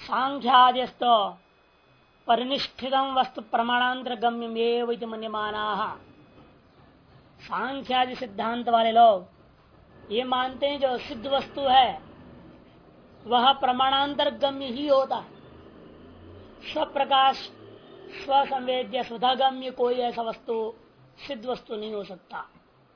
सांख्याद्यस्तो परिनिष्ठितम वस्तु प्रमाणांतर गम्यमेव मन्यमानाः। सांख्यादि सिद्धांत वाले लोग ये मानते हैं जो सिद्ध वस्तु है वह प्रमाणांतर गम्य ही होता है। स्वप्रकाश स्वसंवेद्य स्वधागम्य कोई ऐसा वस्तु सिद्ध वस्तु नहीं हो सकता।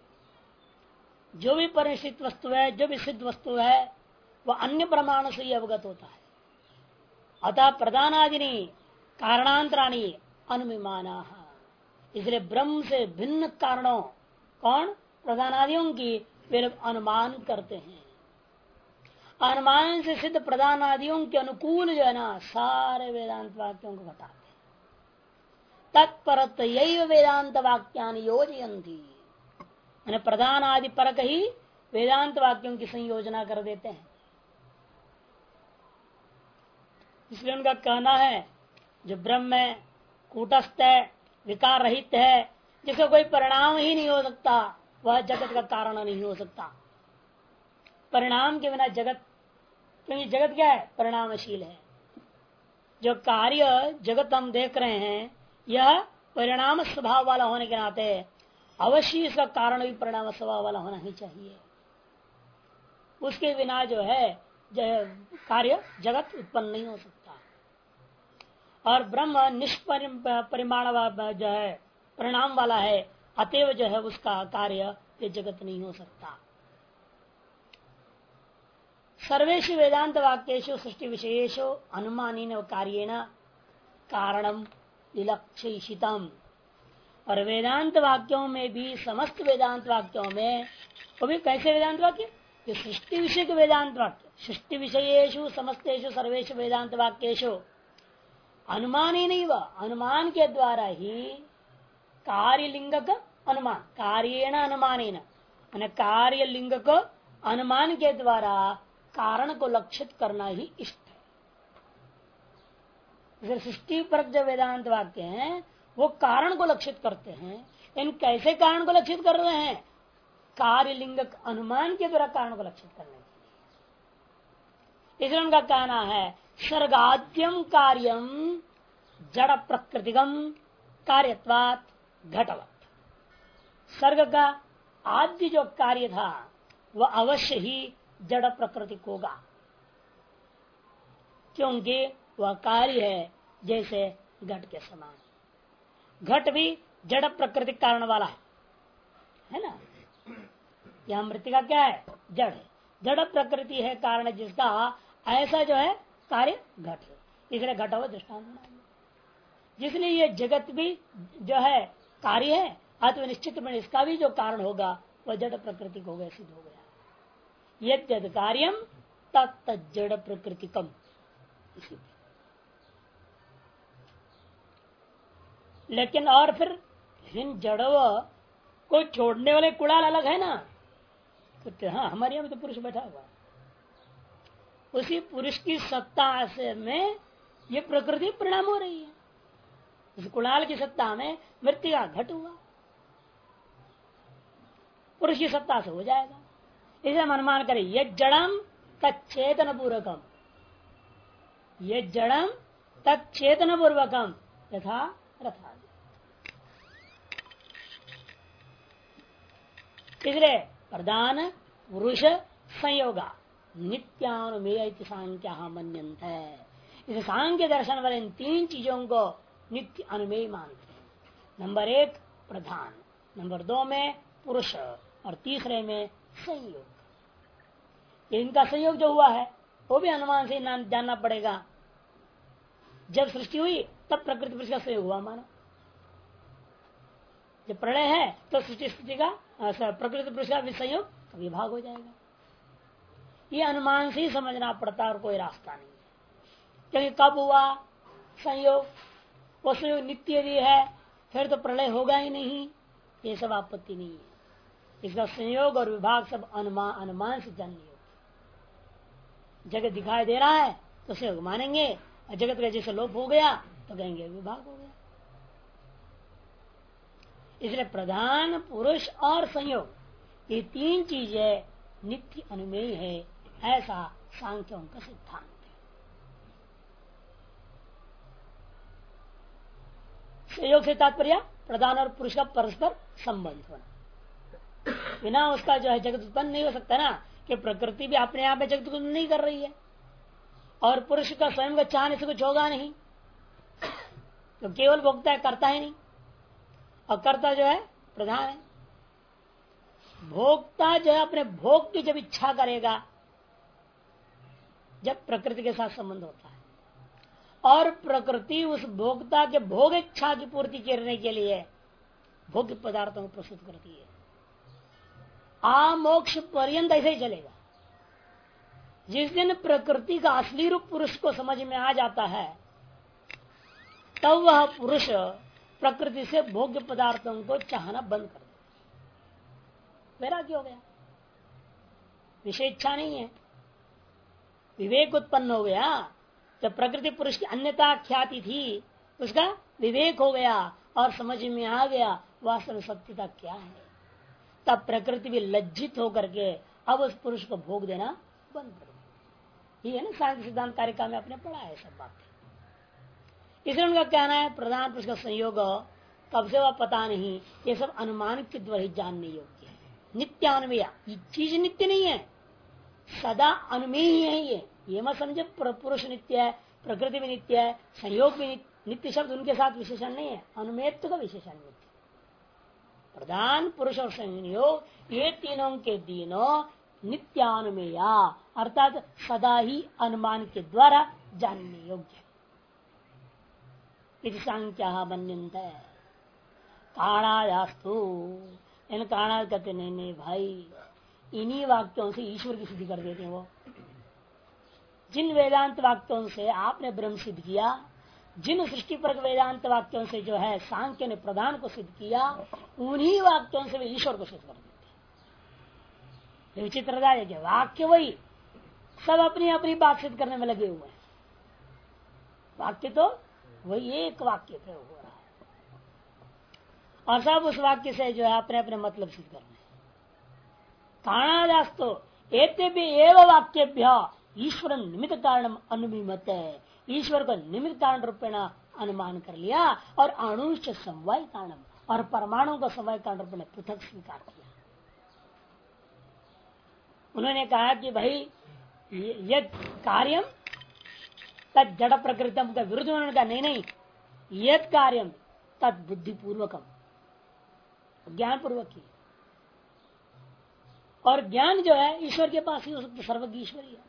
जो भी परिनिष्ठित वस्तु है, जो भी सिद्ध वस्तु है, वह अन्य प्रमाण से ही अवगत होता है। अतः प्रधानादिनी कारणांतराणी अनुमिमाना, इसलिए ब्रह्म से भिन्न कारणों कौन प्रधानादियों की वे लोग अनुमान करते हैं। अनुमान से सिद्ध प्रधानादियों के अनुकूल जो है ना सारे वेदांत वाक्यों को बताते हैं। तत्परत यही वेदांत वाक्यान योजयन्ति, प्रधान आदि परक ही वेदांत वाक्यों की संयोजना कर देते हैं। इसलिए उनका कहना है जो ब्रह्म है कूटस्थ है, विकार रहित है, जिसका कोई परिणाम ही नहीं हो सकता, वह जगत का कारण नहीं हो सकता। परिणाम के बिना जगत, क्योंकि जगत क्या है? परिणामशील है। जो कार्य जगत हम देख रहे हैं यह परिणाम स्वभाव वाला होने के नाते अवश्य इसका कारण भी परिणाम स्वभाव वाला होना ही चाहिए। उसके बिना जो है कार्य जगत उत्पन्न नहीं हो सकता। और ब्रह्म निष्परिमाण जो है परिणाम वाला है, अतएव जो है उसका कार्य ये जगत नहीं हो सकता। सर्वेषु वेदांत वाक्येषु सृष्टि विषयेषु अनुमानेन कार्येण कारणम विलक्षितम। और वेदांत वाक्यों में भी, समस्त वेदांत वाक्यों में, वो भी कैसे वेदांत वाक्य? ये सृष्टि विषय के वेदांत वाक्य। सृष्टि विषयेषु समस्तेषु सर्वेषु वेदांत वाक्येषु अनुमान ही नहीं, वह अनुमान के द्वारा ही कार्य लिंग का अनुमान, कार्येण अनुमानेन, कार्य लिंग को अनुमान के द्वारा कारण को लक्षित करना ही इष्ट है। सृष्टि पर जो वेदांत वाक्य हैं वो कारण को लक्षित करते हैं। इन कैसे कारण को लक्षित कर रहे हैं? कार्य लिंग अनुमान के द्वारा कारण को लक्षित करने के लिए। इसलिए उनका कहना है सर्गाद्यम कार्यम जड़ प्रकृतिगम कार्यत्वात् घटवत्। सर्ग का आद्य जो कार्य था वह अवश्य ही जड़ प्रकृति होगा, क्योंकि वह कार्य है जैसे घट के समान। घट भी जड़ प्रकृति कारण वाला है ना। यह मृतिका क्या है? जड़ है, जड़ प्रकृति है कारण जिसका ऐसा जो है कार्य घट है, इसलिए घट हुआ दृष्टांत। जिसलिए ये जगत भी जो है कार्य है, अतः निश्चित में इसका भी जो कारण होगा वह जड़ प्रकृति हो गया, सिद्ध हो गया। यद्यद कार्यम तत् जड़ प्रकृतिकम। लेकिन और फिर इन जड़ों को छोड़ने वाले कुड़ाल अलग है ना। तो हाँ, हमारे यहाँ में तो पुरुष बैठा हुआ, उसी पुरुष की सत्ता से में ये प्रकृति परिणाम हो रही है। इस कुड़ाल की सत्ता में मृत्यु का घट हुआ, पुरुष की सत्ता से हो जाएगा। इसे हम अनुमान करें ये जड़म तच्चेतन पूर्वकम, ये जड़म तच्चेतन पूर्वकम यथा रथा। इसलिए प्रधान पुरुष संयोगा नित्यानुमेय सांख्या मन्यन्त है। इस सांख्य दर्शन वाले इन तीन चीजों को नित्य अनुमेय मानते हैं। नंबर 1 प्रधान, नंबर 2 में पुरुष, और तीसरे में संयोग। इनका संयोग जो हुआ है वो भी अनुमान से जानना पड़ेगा। जब सृष्टि हुई तब प्रकृति पुरुष का संयोग हुआ मानो। जब प्रलय है तो सृष्टि स्थिति का प्रकृति पुरुष का संयोग विभाग हो जाएगा। ये अनुमान से ही समझना पड़ता है और कोई रास्ता नहीं है। क्योंकि कब हुआ संयोग, वो संयोग नित्य भी है, फिर तो प्रलय होगा ही नहीं, ये सब आपत्ति नहीं है। इसका संयोग और विभाग सब अनुमान से जाननी होगी। जगत दिखाई दे रहा है तो संयोग मानेंगे, और जगत का जैसे लोप हो गया तो कहेंगे विभाग हो गया। इसलिए प्रधान पुरुष और संयोग ये तीन चीजें नित्य अनुमेय है, ऐसा सांख्यों का सिद्धांत संयोग से तात्पर्य प्रधान और पुरुष का परस्पर संबंध होना। बिना उसका जो है जगत उत्पन्न नहीं हो सकता ना, कि प्रकृति भी अपने आप में जगत उत्पन्न नहीं कर रही है और पुरुष का स्वयं का चाहने से कुछ होगा नहीं, तो केवल भोगता है, करता ही नहीं। और कर्ता जो है प्रधान है। भोक्ता जो है अपने भोग की जब इच्छा करेगा, जब प्रकृति के साथ संबंध होता है और प्रकृति उस भोक्ता के भोग इच्छा की पूर्ति करने के लिए भोग्य पदार्थों को प्रस्तुत करती है। आमोक्ष पर्यंत ऐसे ही चलेगा। जिस दिन प्रकृति का असली रूप पुरुष को समझ में आ जाता है, तब वह पुरुष प्रकृति से भोग्य पदार्थों को चाहना बंद कर देता। वैराग्य हो गया, विषय इच्छा नहीं है, विवेक उत्पन्न हो गया। जब प्रकृति पुरुष की अन्यता ख्याति थी, उसका विवेक हो गया और समझ में आ गया वास्तव में सत्यता क्या है। तब प्रकृति भी लज्जित होकर के अब उस पुरुष को भोग देना बंद कर दिया। ये है ना सांख्य सिद्धांत कारिका में आपने पढ़ा है सब बातें। इसलिए उनका कहना है प्रधान पुरुष का संयोग कब से वह पता नहीं, ये सब अनुमान के द्वारा ही जानने योग्य है। नित्यान्वय, ये चीज नित्य नहीं है, सदा अनुमेय ही है। ये मत समझे पुरुष नित्य है, प्रकृति भी नित्य है, संयोग भी नित्य शब्द उनके साथ विशेषण नहीं है, अनुमेयत्व का विशेषण नित्य। प्रधान पुरुष और संयोग ये तीनों के तीनों नित्यानुमेया अर्थात सदा ही अनुमान के द्वारा जानने योग्य। सांख्या मनंत काणायास्तु, इन काणा कहते नहीं भाई, इन्हीं वाक्यों से ईश्वर की सिद्धि कर देते हैं। वो जिन वेदांत वाक्यों से आपने ब्रह्म सिद्ध किया, जिन सृष्टि पर वेदांत वाक्यों से जो है सांख्य ने प्रधान को सिद्ध किया, उन्हीं वाक्यों से वे ईश्वर को सिद्ध कर देते हैं। विचित्रता है कि वाक्य वही, सब अपनी अपनी बात सिद्ध करने में लगे हुए हैं। वाक्य तो वही एक वाक्य प्रयोग हो रहा है और सब उस वाक्य से जो है अपने अपने मतलब सिद्ध करने। काणादास्तो एते भी एवं वाक्यभ्य ईश्वर निमित्त कारण अनुमिमत है। ईश्वर को निमित्त कारण रूपेण अनुमान कर लिया और अणुश्च समवाय कारण और परमाणु को समवाय कारण रूपेण पृथक स्वीकार किया। उन्होंने कहा कि भाई ये कार्यम तद जड़ प्रकृतम का विरुद्ध। उन्होंने कहा नहीं, यद कार्यम तद बुद्धिपूर्वकम, ज्ञान पूर्वक ही। और ज्ञान जो है ईश्वर के पास ही हो सकता, सर्वज्ञ ईश्वर ही है।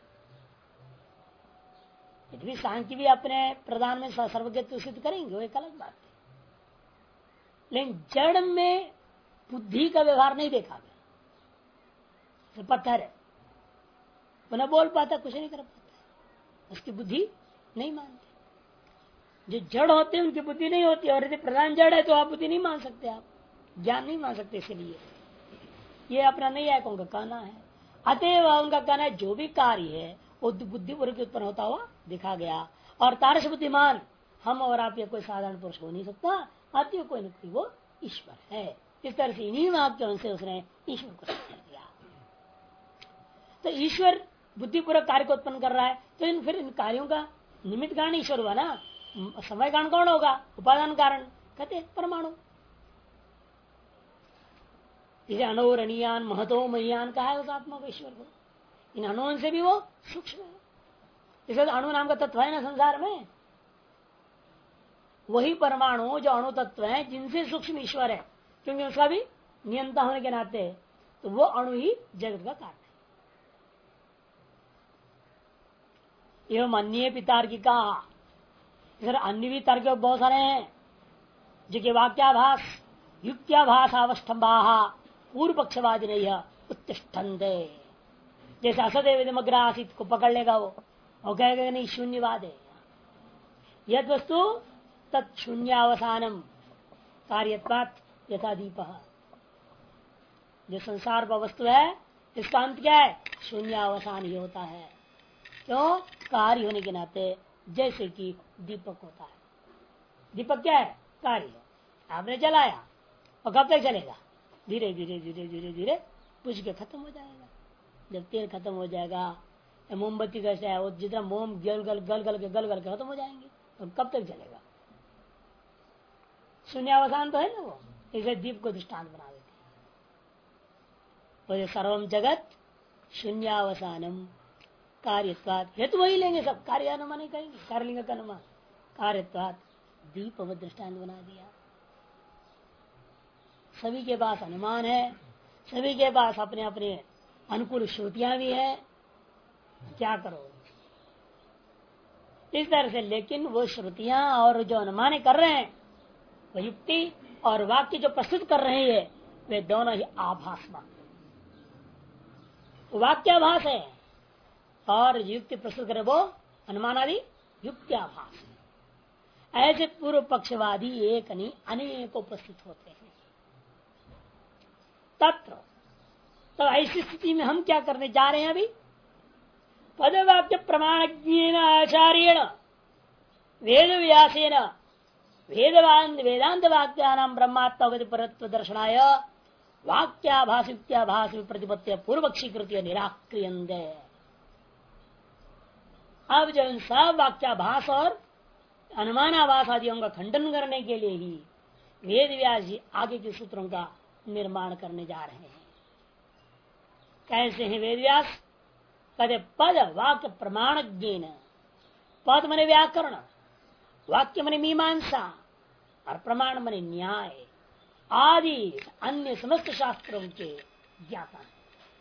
यदि सांख्य भी अपने प्रधान में सर्वज्ञत्व सिद्ध करेंगे वो एक अलग बात है, लेकिन जड़ में बुद्धि का व्यवहार नहीं देखा गया। तो पत्थर है, वो न बोल पाता, कुछ नहीं कर पाता, उसकी बुद्धि नहीं मानते। जो जड़ होते हैं उनकी बुद्धि नहीं होती, और यदि प्रधान जड़ है तो आप बुद्धि नहीं मान सकते, आप ज्ञान नहीं मान सकते। इसलिए ये अपना नहीं है, उनका कहना है। अतएव उनका कहना है जो भी कार्य है वो बुद्धि पूर्वक उत्पन्न होता हुआ दिखा गया। और तारस बुद्धिमान हम और आप ये कोई साधारण पुरुष हो नहीं सकता, अतएव कोई न कोई वो ईश्वर है। इस तरह से इन्हीं वाक्यों से उसने ईश्वर को सिद्ध कर दिया। तो ईश्वर बुद्धिपूर्वक कार्य को उत्पन्न कर रहा है, तो फिर इन कार्यों का निमित्त कारण ईश्वर हुआ ना। समय कारण कौन होगा? उपादान कारण कहते परमाणु। इसे अणोरणीयान महतो महियान कहा है उस आत्मा को, ईश्वर को। इन अणुओं से भी वो सूक्ष्म है। इसे अणु नाम का तत्व है ना संसार में, वही परमाणु जो अणु तत्व है जिनसे सूक्ष्म ईश्वर है, क्योंकि उसका भी नियंता होने के नाते तो वो अणु ही जगत का कारण है। एवं अन्य भी तार्किका, अन्य भी तार्किक बहुत सारे हैं जो कि वाक्याभास युक्त्याभास अवस्थम्भा पूर्व पक्षवादी नहीं उत्तिष्ठन्ते। जैसे असदेव आसित को पकड़ लेगा वो और कहेगा नहीं शून्यवाद है, यद वस्तु तत्शून्यावसानम कार्यत्वात् यथा दीप। जो संसार पर वस्तु है इसका अंत क्या है? शून्यावसान ही होता है। क्यों? कार्य होने के नाते, जैसे कि दीपक होता है। दीपक क्या है? कार्य। आपने जलाया और कब तक चलेगा? धीरे धीरे धीरे धीरे धीरे बुझ के खत्म हो जाएगा। जब तेल खत्म हो जाएगा, मोमबत्ती कैसे है, वो जितना मोम गल गल के खत्म हो जाएंगे, तो कब तक चलेगा? शून्यावसान तो है ना वो, इसे दीप को दृष्टांत बना देते हैं। सर्वम जगत शून्यावसानम कार्यत्वात्, ये तो वही लेंगे सब, कार्य अनुमान ही कहेंगे, कार्यलिंग का अनुमान, कार्यत्वात् दीप दृष्टांत बना दिया। सभी के पास अनुमान है, सभी के पास अपने अपने अनुकूल श्रुतियां भी है, क्या करोगे इस तरह से। लेकिन वो श्रुतियां और जो अनुमान कर रहे हैं, वह युक्ति और वाक्य जो प्रस्तुत कर रहे हैं, वे दोनों ही आभास वाक्याभास है, और युक्ति प्रस्तुत करे वो अनुमान आदि युक्त्याभास है। ऐसे पूर्व पक्षवादी एक नहीं अनेकों प्रस्तुत होते हैं। तत्र तो ऐसी स्थिति में हम क्या करने जा रहे हैं अभी, पदवाक्य प्रमाणज्ञेन आचार्येण वेद व्यासेन वेदांत वाक्यानां ब्रह्मात्मगति परत्व दर्शनाय वाक्याभास युक्त्याभास प्रतिपत्ति पूर्वक्षी कृत्य निराक्रियन्ते। अब जब इन सब वाक्याभास और अनुमानाभास आदियों का खंडन करने के लिए ही वेद व्यास जी आगे के सूत्रों का निर्माण करने जा रहे हैं। कैसे हैं वेद व्यास? कहते पद वाक्य प्रमाणज्ञेन, पद मने व्याकरण, वाक्य मने मीमांसा और प्रमाण मने न्याय आदि अन्य समस्त शास्त्रों के ज्ञाता है।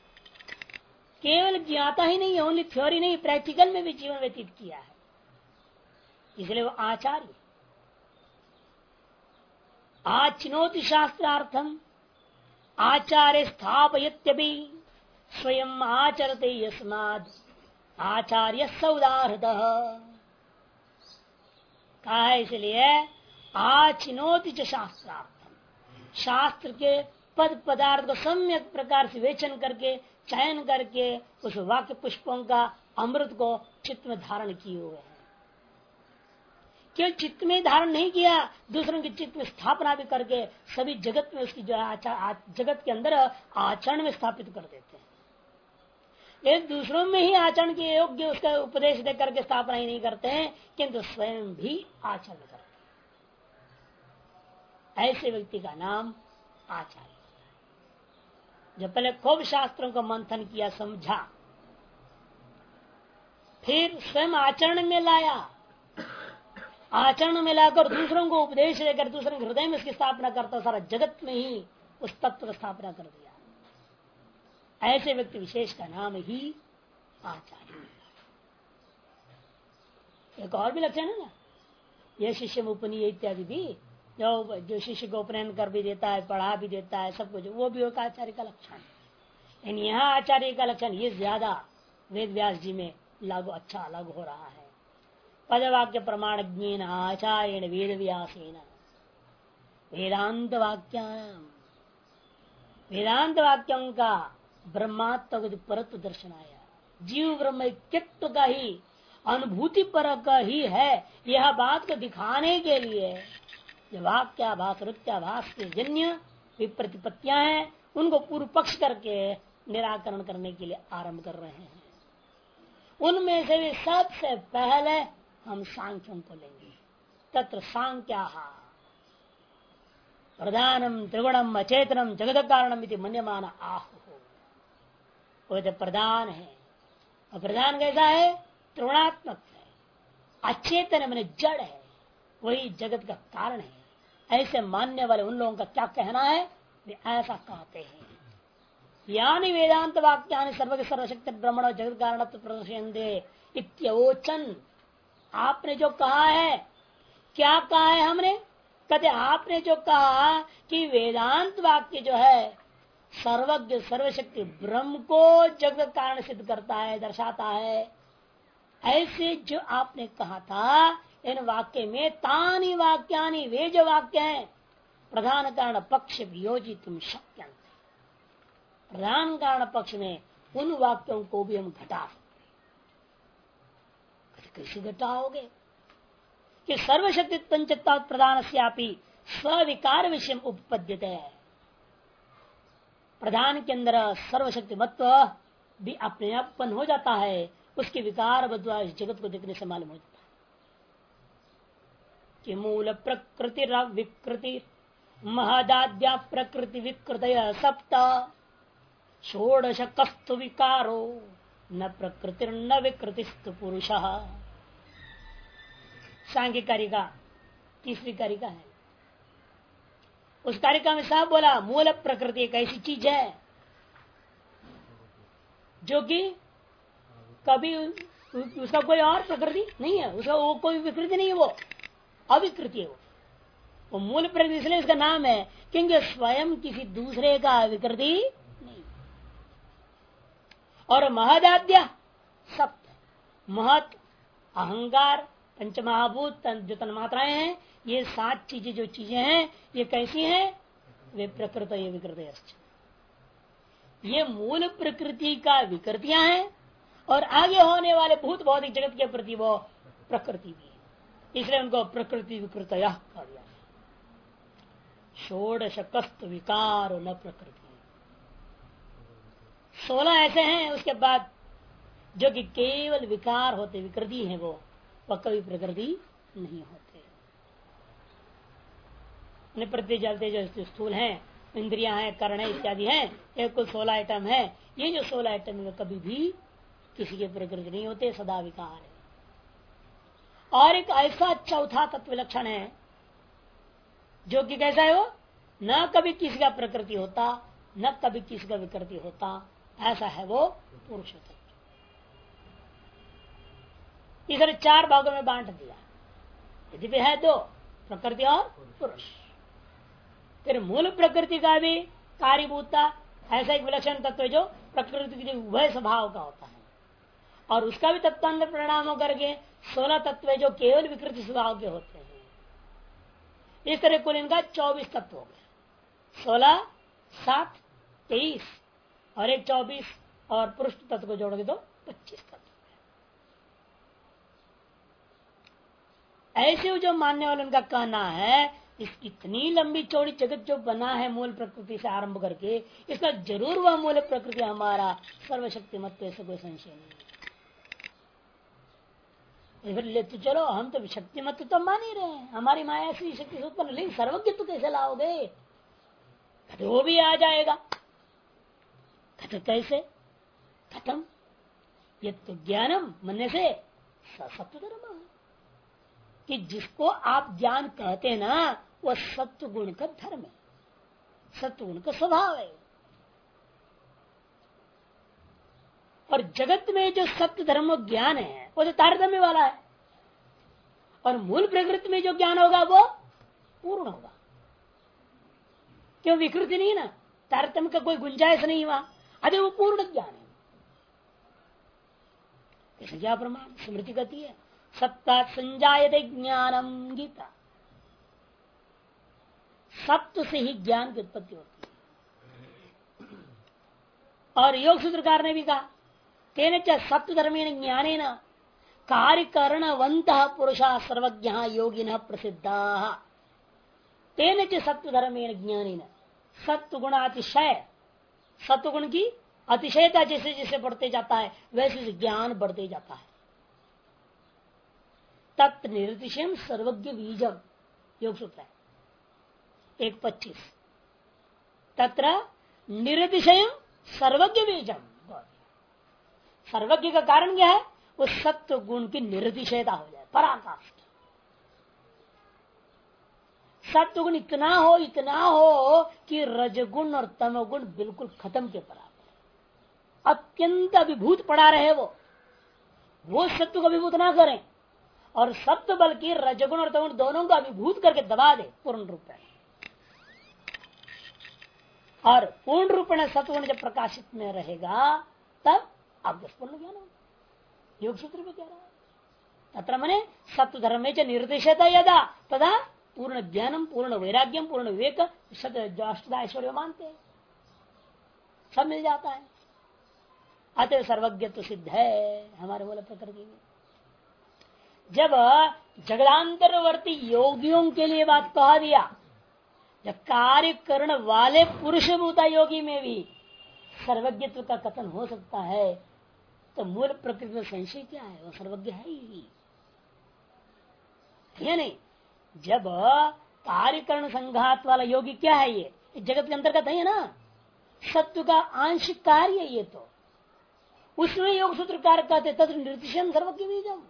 केवल ज्ञाता ही नहीं, ओनली थ्योरी नहीं, प्रैक्टिकल में भी जीवन व्यतीत किया है, इसलिए वो आचार्य। आचिनोति शास्त्रार्थम आचार्य स्थापयत्यपि स्वयं आचरते यस्माद् आचार्य सौदाहृत कहा है। इसलिए आचिनोति च शास्त्रार्थम, शास्त्र के पद पदार्थ को सम्यक प्रकार से विवेचन करके चयन करके उस वाक्य पुष्पों का अमृत को चित्त में धारण किए हुए हैं। केवल चित्त में धारण नहीं किया, दूसरों के चित्त में स्थापना भी करके सभी जगत में उसकी जो जगत के अंदर आचरण में स्थापित कर देते हैं। वे दूसरों में ही आचरण के योग्य उसका उपदेश दे करके स्थापना ही नहीं करते हैं, किंतु स्वयं भी आचरण करते हैं। ऐसे व्यक्ति का नाम आचार्य। जब पहले खूब शास्त्रों को मंथन किया, समझा, फिर स्वयं आचरण में लाया, आचरण में लाकर दूसरों को उपदेश देकर दूसरों के हृदय में इसकी स्थापना करता, सारा जगत में ही उस तत्व की स्थापना कर दिया। ऐसे व्यक्ति विशेष का नाम ही आचार्य। एक और भी लक्षण है ना, यह शिष्य उपनीय इत्यादि भी, जो शिष्य को उपनयन कर भी देता है, पढ़ा भी देता है, सब कुछ, वो भी एक आचार्य का लक्षण है। यहाँ आचार्य का लक्षण ये ज्यादा वेद व्यास जी में लागू, अच्छा लागू हो रहा है। पदवाक्य प्रमाण ज्ञेन आचार्येण वेद व्यासेन वेदांत वाक्यानां, वेदांत वाक्यों का ब्रह्मात्म परत्व दर्शनाया, जीव ब्रह्म ऐक्यत्व का ही अनुभूति पर का ही है, यह बात को दिखाने के लिए जो वाक्याभास रुत्याभास के जन्य विप्रतिपत्तियां हैं, उनको पूर्व पक्ष करके निराकरण करने के लिए आरंभ कर रहे हैं। उनमें से भी सबसे पहले हम सांख्यों को लेंगे। तत्र सांख्या प्रधानम त्रिगुणम अचेतनम जगत कारणम इति मन्यमान आहु, वो तो प्रधान है। और प्रधान कैसा है? त्रिगुणात्मक है, अचेतन मैंने जड़ है, वही जगत का कारण है। ऐसे मानने वाले उन लोगों का क्या कहना है? वे ऐसा कहते हैं, यानी वेदांत वाक्यानि सर्वज्ञ सर्वशक्ति ब्रह्मण जगत कारण प्रदर्शयन्ते इत्योचन। आपने जो कहा है, क्या कहा है हमने? कहते आपने जो कहा कि वेदांत वाक्य जो है सर्वज्ञ सर्वशक्ति ब्रह्म को जगत कारण सिद्ध करता है, दर्शाता है, ऐसे जो आपने कहा था, इन वाक्य में तानी वाक्यानि, वे जो वाक्य हैं प्रधान कारण पक्ष वियोजित शक्य, प्रधान कारण पक्ष में उन वाक्यों को भी हम घटा सकते। कैसे घटाओगे? कि सर्वशक्ति पंचता प्रधान से स्विकार विषय उपपद्यते है। प्रधान के अंदर सर्वशक्ति मत्व भी अपने आप उत्पन्न हो जाता है, उसके विकार बद्वारा इस जगत को देखने से मालूम हो जाता है। कि मूल प्रकृति विकृति महदाद्या प्रकृति विकृत सप्त षोडश कस्तु विकारो न प्रकृति न विकृतिस्तु पुरुष। सांख्य कारिका तीसरी कारिका है। उस कारिका में साहब बोला मूल प्रकृति एक ऐसी चीज है जो कि कभी उसका कोई और प्रकृति नहीं है, उसका वो कोई विकृति नहीं है, वो अविकृति है। वो मूल प्रकृति इसलिए इसका नाम है क्योंकि स्वयं किसी दूसरे का विकृति नहीं। और महदाद्य सप्त, महत अहंकार पंचमहाभूत जो तन्मात्राएं हैं, ये 7 चीजें जो चीजें हैं ये कैसी हैं? वे प्रकृत ये विकृत। ये मूल प्रकृति का विकृतियां हैं और आगे होने वाले भूत भौतिक जगत के प्रति वो प्रकृति भी है, इसलिए उनको प्रकृति विकृत कहा गया। षोडश कस्त विकार न प्रकृति, 16 ऐसे हैं उसके बाद जो कि केवल विकार होते, विकृति है वो कभी प्रकृति नहीं होते। प्रति जलते जो स्थूल हैं, इंद्रियां हैं, कर्ण है इत्यादि हैं, एक कुल 16 आइटम है। ये जो 16 आइटम में कभी भी किसी के प्रकृति नहीं होते, सदा विकार है। और एक ऐसा चौथा तत्व लक्षण है जो कि कैसा है, वो न कभी किसी का प्रकृति होता न कभी किसी का विकृति होता, ऐसा है वो पुरुष तत्व। इधर 4 भागों में बांट दिया, यदि है 2 प्रकृति और पुरुष। फिर मूल प्रकृति का भी कार्यभूता ऐसा एक विलक्षण तत्व है जो प्रकृति के उभय स्वभाव का होता है, और उसका भी तत्वांतर परिणाम होकर के 16 तत्व जो केवल विकृति स्वभाव के होते हैं। इस तरह कुल इनका 24 तत्व हो गए। 16, 7, 23 और एक 24 और पुरुष तत्व को जोड़ोगे तो 25 तत्व। ऐसे जो मानने वाले उनका कहना है इस इतनी लंबी चौड़ी जगत जो बना है मूल प्रकृति से आरंभ करके, इसका जरूर वह मूल प्रकृति हमारा सर्वशक्तिमत्व से कोई संशय नहीं। फिर ले तो चलो हम तो शक्तिमत्व तो मान ही रहे हैं, हमारी माया से शक्ति से उत्पन्न, लेकिन सर्वज्ञ तो कैसे लाओगे? तो वो भी आ जाएगा। तो कैसे? खत्म। ये तो ज्ञानम मनने से सत्य धर्म है कि जिसको आप ज्ञान कहते हैं ना, वह सत्व गुण का धर्म है, सत्व गुण का स्वभाव है। और जगत में जो सत्य धर्म ज्ञान है वो तो तारतम्य वाला है, और मूल प्रकृति में जो ज्ञान होगा वो पूर्ण होगा। क्यों? विकृति नहीं ना, तारतम्य का कोई गुंजाइश नहीं हुआ, अरे वो पूर्ण ज्ञान है। ऐसे क्या प्रमाण? स्मृति कहती है सत्ता संजायते ज्ञानम, गीता। सत्य से ही ज्ञान की उत्पत्ति होती है। और योग सूत्रकार ने भी कहा तेन च सत्य धर्मेण ज्ञानेन कार्य करणवन्तः पुरुषा सर्वज्ञ योगिनः प्रसिद्धाः। तेन च सत्य धर्मेण ज्ञानेन, सत्व गुण अतिशय, सत्व गुण की अतिशयता जैसे जैसे बढ़ते जाता है वैसे ज्ञान बढ़ते जाता है। तत् निरतिशयम सर्वज्ञ बीजम, योग सूत्र है 1:25। तत्र निरतिशयम सर्वज्ञ बीजम, सर्वज्ञ का कारण क्या है? उस सत्व गुण की निरतिशयता हो जाए, पराकाष्ठ। सत्व गुण इतना हो कि रजगुण और तमोगुण बिल्कुल खत्म के बराबर, अत्यंत अभिभूत पड़ा रहे वो सत्व को अभिभूत ना करें, और सत्व बल की रजगुण और तमोगुण दोनों को अभिभूत करके दबा दे पूर्ण रूप में। और पूर्ण रूप में सत्वगुण जब प्रकाशित में रहेगा तब आप पूर्ण ज्ञान होगा। योग सूत्र में कह रहा है तत्र मने सत्व धर्म में निर्देशता यदा तदा पूर्ण ज्ञानम पूर्ण वैराग्यम पूर्ण विवेक अष्टदा ऐश्वर्य मानते हैं, सब मिल जाता है। अतः सर्वज्ञ तो सिद्ध है हमारे मूल प्रकृति में। जब जगदांतरवर्ती योगियों के लिए बात कहा दिया, जब कार्य करण वाले पुरुष भूता योगी में भी सर्वज्ञत्व का कथन हो सकता है, तो मूल प्रकृति में संशय क्या है? वो सर्वज्ञ है ही, है नहीं। जब कार्यकरण संघात वाला योगी क्या है, ये जगत के अंतर्गत है ना, सत्व का आंशिक कार्य ये तो उसमें योग सूत्रकार कहते तत्र निर्दिशम सर्वज्ञ बीजम।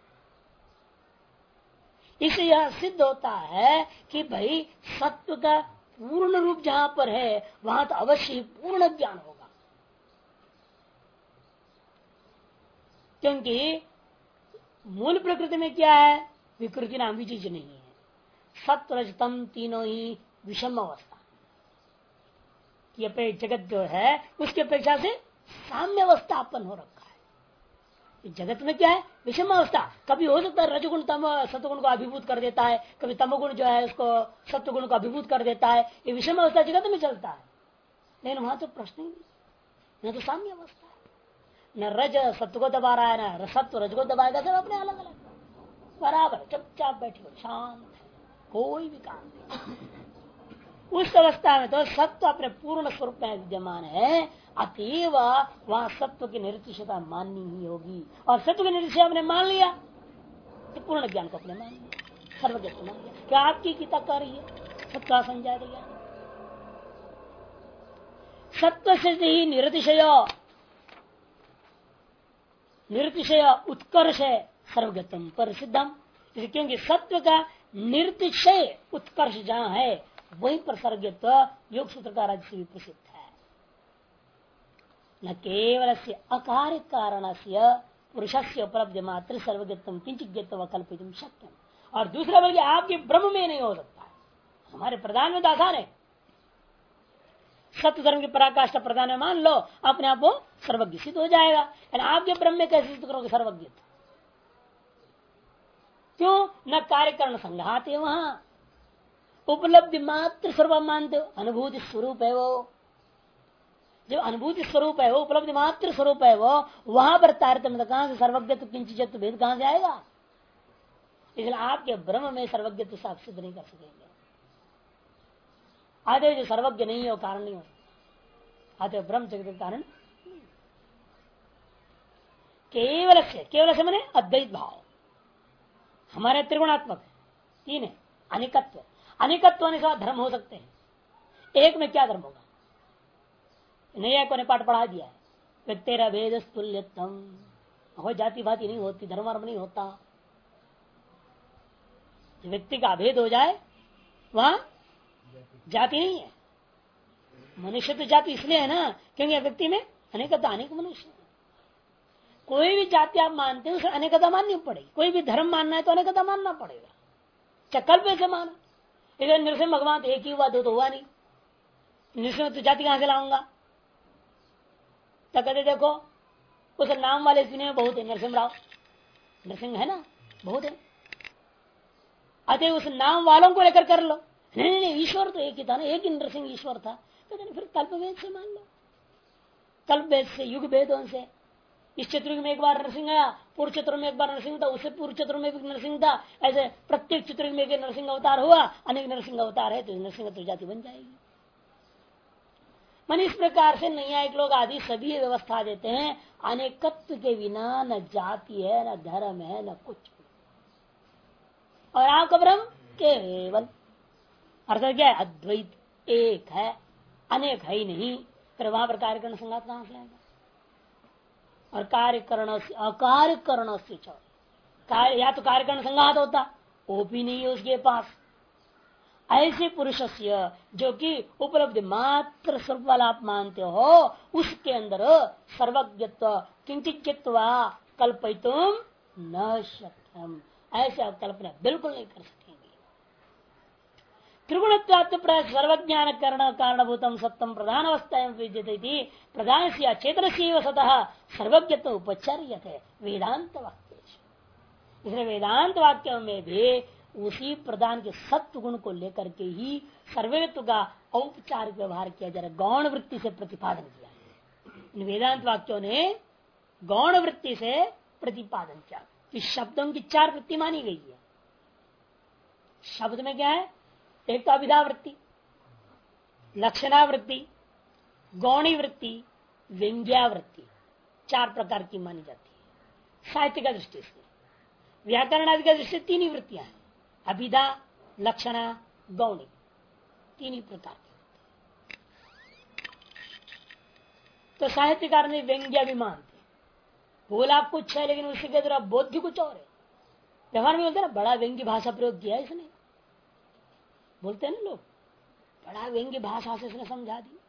इससे यह सिद्ध होता है कि भाई सत्व का पूर्ण रूप जहां पर है वहां तो अवश्य ही पूर्ण ज्ञान होगा, क्योंकि मूल प्रकृति में क्या है, विकृति नाम भी चीज नहीं है। सत्व रजतम तीनों ही विषम अवस्था की जगत जो है उसकी अपेक्षा से साम्य अवस्था उत्पन्न हो रखा है। जगत में क्या है, विषम अवस्था। कभी हो सकता है रजगुण सत्वगुण को अभिभूत कर देता है, कभी तमोगुण जो है उसको सत्वगुण को अभिभूत कर देता है। ये विषम अवस्था जगत में चलता है, लेकिन वहां तो प्रश्न ही नहीं, न तो साम्य अवस्था है, न रज सत्व को दबा रहा है, न सत्व रज को दबाएगा, सब अपने अलग अलग बराबर चुपचाप बैठे हो, शांत है, कोई भी काम नहीं। उस अवस्था में तो सत्व अपने पूर्ण स्वरूप में विद्यमान है, अतएव वहां सत्व की निरतिशयता माननी ही होगी। और सत्व की निरतिशय आपने मान लिया तो पूर्ण ज्ञान को अपने मान लिया, सर्वज्ञ मान लिया। क्या आपकी गीता कह रही है, सत्व संजय दिया सत्व से ही निरतिशय उत्कर्ष है सर्वज्ञतम पर सिद्धम। क्योंकि सत्व का निर्तिशय उत्कर्ष जहां है वहीं पर सर्वज्ञत्व योग सूत्रकार से भी प्रसिद्ध है। न केवल से अकार्य कारण से पुरुष से उपलब्धि मात्र सर्वज्ञत्व किंचित कल्पित शक्य। और दूसरा बल्कि आपके ब्रह्म में नहीं हो सकता है, हमारे प्रधान में दासान है। सत्य धर्म की पराकाष्ठा प्रधान में मान लो, अपने आप वो सर्वज्ञ सिद्ध हो जाएगा। आपके ब्रह्म में कैसे सिद्ध करोगे सर्वज्ञत्व? क्यों? न कार्यकरण संघात है, वहां उपलब्धि मात्र स्वरूप मानते हो, अनुभूति स्वरूप है वो। जो अनुभूति स्वरूप है वो, उपलब्धि मात्र स्वरूप है वो, वहां पर तारतम्य कहां से सर्वज्ञत्व किंचित भेद कहां से आएगा? इसलिए आपके ब्रह्म में सर्वज्ञत्व साफ सिद्ध नहीं कर सकेंगे। आधे जो सर्वज्ञ नहीं है वो कारण नहीं हो सकता, आधे ब्रह्म जगत कारण। केवल से मैंने अद्वैत भाव हमारे त्रिगुणात्मक है, तीन है, अनेकत्व। अनेकत्व होने से धर्म हो सकते हैं, एक में क्या धर्म होगा? नया को ने पाठ पढ़ा दिया है, व्यक्तेरा भेद तुल्यतम, हो जाति भाति नहीं होती, धर्म नहीं होता। व्यक्ति का अभेद हो जाए वहां जाति नहीं है। मनुष्य तो जाति इसलिए है ना क्योंकि व्यक्ति में अनेकता, अनेक मनुष्य है। कोई भी जाति आप मानते हैं उसे अनेकता माननी पड़ेगी। कोई भी धर्म मानना है तो अनेकता मानना पड़ेगा, चक्कर पे से माना। इधर नरसिंह भगवान एक ही हुआ, दो तो हुआ नहीं। नरसिंह तो जाति कहां से लाऊंगा? तो कहते देखो उस नाम वाले दुनिया में बहुत है, नरसिंह राव, नरसिंह है ना, बहुत है। अतः उस नाम वालों को लेकर कर लो। नहीं नहीं, ईश्वर तो एक ही था ना, एक ही नरसिंह ईश्वर था। कहते फिर कल्प वेद से मान लो, कल्प वेद से, युग वेदों से। इस चतुर्युग में एक बार नरसिंह आया, पूर्व चतुर में एक बार नरसिंह था, उससे पूर्व चतुर में भी नरसिंह था। ऐसे प्रत्येक चतुर्युग में एक नरसिंह अवतार हुआ, अनेक नरसिंह अवतार है, तो नरसिंह तो जाति बन जाएगी। मन इस प्रकार से नैयायिक लोग आदि सभी व्यवस्था देते हैं, अनेकत्व के बिना न जाति है, न धर्म है, न कुछ। और आपका ब्रह्म केवल अर्थात क्या है? अद्वैत, एक है, अनेक है ही नहीं। फिर वहां पर कार्यकरण संघात कहां से आएगा? और कार्यकरण से अकार्यकरण से या तो कार्यकरण संघात होता, वो भी नहीं है उसके पास। ऐसे पुरुष जो कि उपलब्धि मात्र स्वरूप वाला आप मानते हो, उसके अंदर सर्वज्ञत्व किंचित कल्पयितुम न शक्यम, ऐसे आप कल्पना बिल्कुल नहीं कर सकेंगे। त्रिगुणत्व सर्वज्ञान कारणभूतम सत्यम प्रधान अवस्था विद्यते, प्रधान से चेतन से सतः सर्वज्ञत्व उपचार्य थे वेदांत वाक्य। इसलिए वेदांत वाक्यों में भी उसी प्रधान के सत्व गुण को लेकर के ही सर्वज्ञत्व का औपचारिक व्यवहार किया जा रहा है, गौण वृत्ति से प्रतिपादन किया। वेदांत वाक्यों ने गौण वृत्ति से प्रतिपादन किया कि शब्दों की चार वृत्ति मानी गई है। शब्द में क्या है? एक तो अभिधावृत्ति, लक्षणावृत्ति, गौणी वृत्ति, व्यंग्यावृत्ति, चार प्रकार की मानी जाती है साहित्य का दृष्टि से। व्याकरण आदि का दृष्टि तीन ही वृत्तियां हैं, अभिधा, लक्षणा, गौणी, तीन ही प्रकार की। तो साहित्यकार ने व्यंग्य भी मानते, बोला कुछ है लेकिन उसी के द्वारा बोध कुछ और है। व्यवहार में बोलते ना बड़ा व्यंग्य भाषा प्रयोग किया इसने, बोलते हैं ना लोग, बड़ा व्यंग्य भाषा से इसने समझा दी।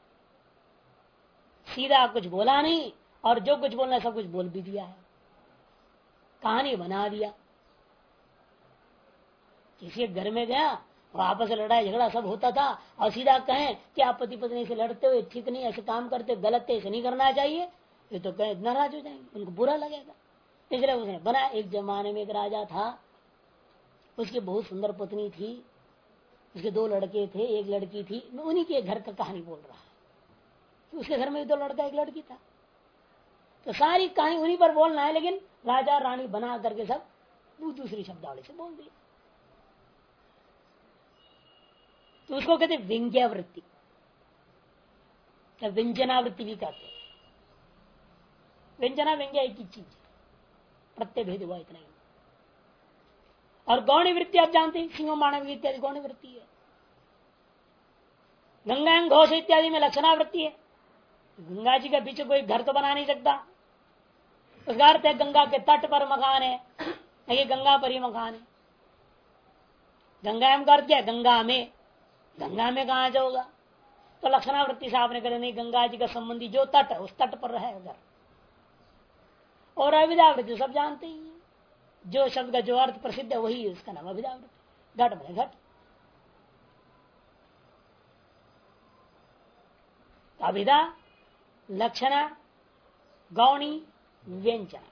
सीधा कुछ बोला नहीं और जो कुछ बोलना सब कुछ बोल भी दिया है, कहानी बना दिया। किसी घर में गया और आपस में लड़ाई झगड़ा सब होता था और सीधा कहें कि आप पति पत्नी से लड़ते हुए ठीक नहीं, ऐसे काम करते गलत है, ऐसे नहीं करना चाहिए, ये तो कहे नाराज हो जाएंगे, उनको बुरा लगेगा। इसलिए उसने बना। एक जमाने में एक राजा था, उसकी बहुत सुंदर पत्नी थी, उसके 2 लड़के थे, एक लड़की थी। मैं उन्हीं के घर का कहानी बोल रहा है। उसके घर में 2 लड़का एक लड़की था, तो सारी कहानी उन्हीं पर बोलना है, लेकिन राजा रानी बना करके सब दूसरी शब्दावली से बोल दी। तो उसको कहते व्यंग्यावृत्ति या व्यंजनावृत्ति भी कहते हैं। व्यंजना व्यंग्य एक ही चीज, प्रत्यय भेद हुआ इतना ही। और गौणी वृत्ति आप जानते हैं, सिंह मानव इत्यादि गौणी वृत्ति है। गंगा घोष इत्यादि में लक्षणावृत्ति है। गंगा जी के पीछे कोई घर तो बना नहीं सकता, उसका अर्थ है गंगा के तट पर मकान है, ये गंगा पर ही मकान है। गंगा का अर्थ क्या है? गंगा में। गंगा में कहा जाओगा? तो लक्षणावृत्ति से आपने कहा नहीं, गंगा जी का संबंधी जो तट है उस तट पर रहेगा घर। और अविदावृत्ति सब जानते ही हैं, जो शब्द का जो अर्थ प्रसिद्ध है वही उसका नाम अविदावृत्ति। घट बने घट। अभिधा, लक्षणा, गौणी, व्यंजना,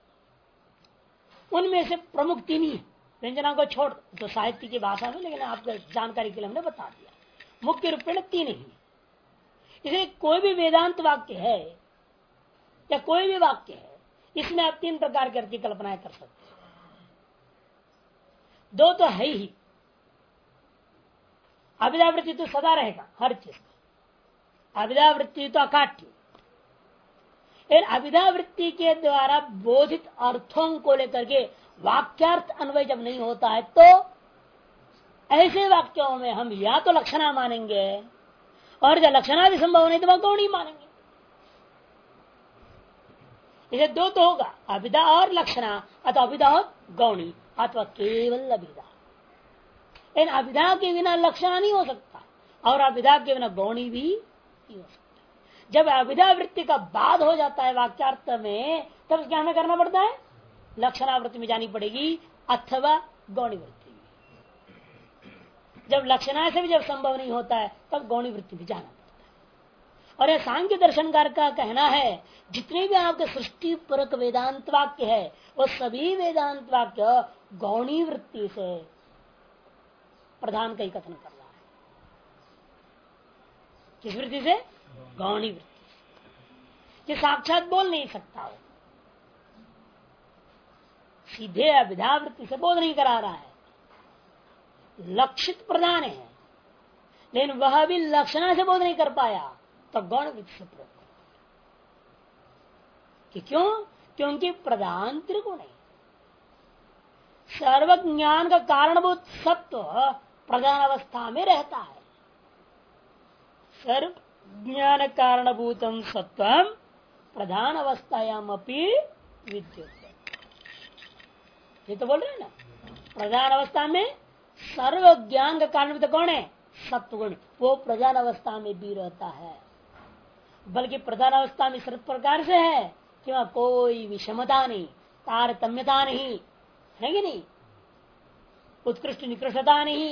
उनमें से प्रमुख 3 ही। व्यंजना को छोड़ तो साहित्य की भाषा में, लेकिन आपको जानकारी के लिए हमने बता दिया, मुख्य रूप में 3 ही। इसलिए कोई भी वेदांत वाक्य है या कोई भी वाक्य है, इसमें आप 3 प्रकार की अर्थ की कल्पनाएं कर सकते हैं। 2 तो है ही, अविदावृत्ति तो सदा रहेगा हर चीज का, अविदावृत्ति तो अकाट्य। अविदावृत्ति के द्वारा बोधित अर्थों को लेकर के वाक्यार्थ अन्वय जब नहीं होता है, तो ऐसे वाक्यों में हम या तो लक्षणा मानेंगे, और जब लक्षणा भी संभव नहीं तो वह गौणी मानेंगे। इसे 2 तो होगा, अभिधा और लक्षणा, अथवा अभिधा और गौणी, अथवा केवल अभिधा। इन अभिधा के बिना लक्षणा नहीं हो सकता और अभिधा के बिना गौणी भी नहीं हो सकता। जब अभिधा वृत्ति का बाद हो जाता है वाक्यार्थ में, तब क्या हमें करना पड़ता है? लक्षणावृत्ति में जानी पड़ेगी अथवा गौणी वृत्ति में। जब लक्षणा से भी जब संभव नहीं होता है, तब गौणी वृत्ति भी जाना पड़ता है। और यह सांख्य दर्शनकार का कहना है, जितने भी आपके सृष्टि परक वेदांत वाक्य है, वो सभी वेदांत वाक्य गौणी वृत्ति से प्रधान का ही कथन कर रहा है। किस वृत्ति से? गौणी वृत्ति। ये साक्षात बोल नहीं सकता, हो सीधे अभिधा वृत्ति से बोध नहीं करा रहा है। लक्षित प्रधान है, लेकिन वह भी लक्षणा से बोध नहीं कर पाया, तो गौण वृत्ति से प्रयोग कि क्यों? क्योंकि प्रधान त्रिगुण है। सर्वज्ञान का कारणभूत सत्व प्रधान अवस्था में रहता है। सर्व ज्ञान कारणभूतम सत्वम प्रधान अवस्थायाम अपि विद्युत। ये तो बोल रहे हैं ना, प्रधान अवस्था में सर्व ज्ञान का कारणभूत कौन है? सत्वगुण। वो प्रधान अवस्था में भी रहता है, बल्कि प्रधान अवस्था में सर्व प्रकार से है कि वहां कोई विषमता नहीं, तारतम्यता नहीं है कि नहीं, उत्कृष्ट निकृष्टता नहीं।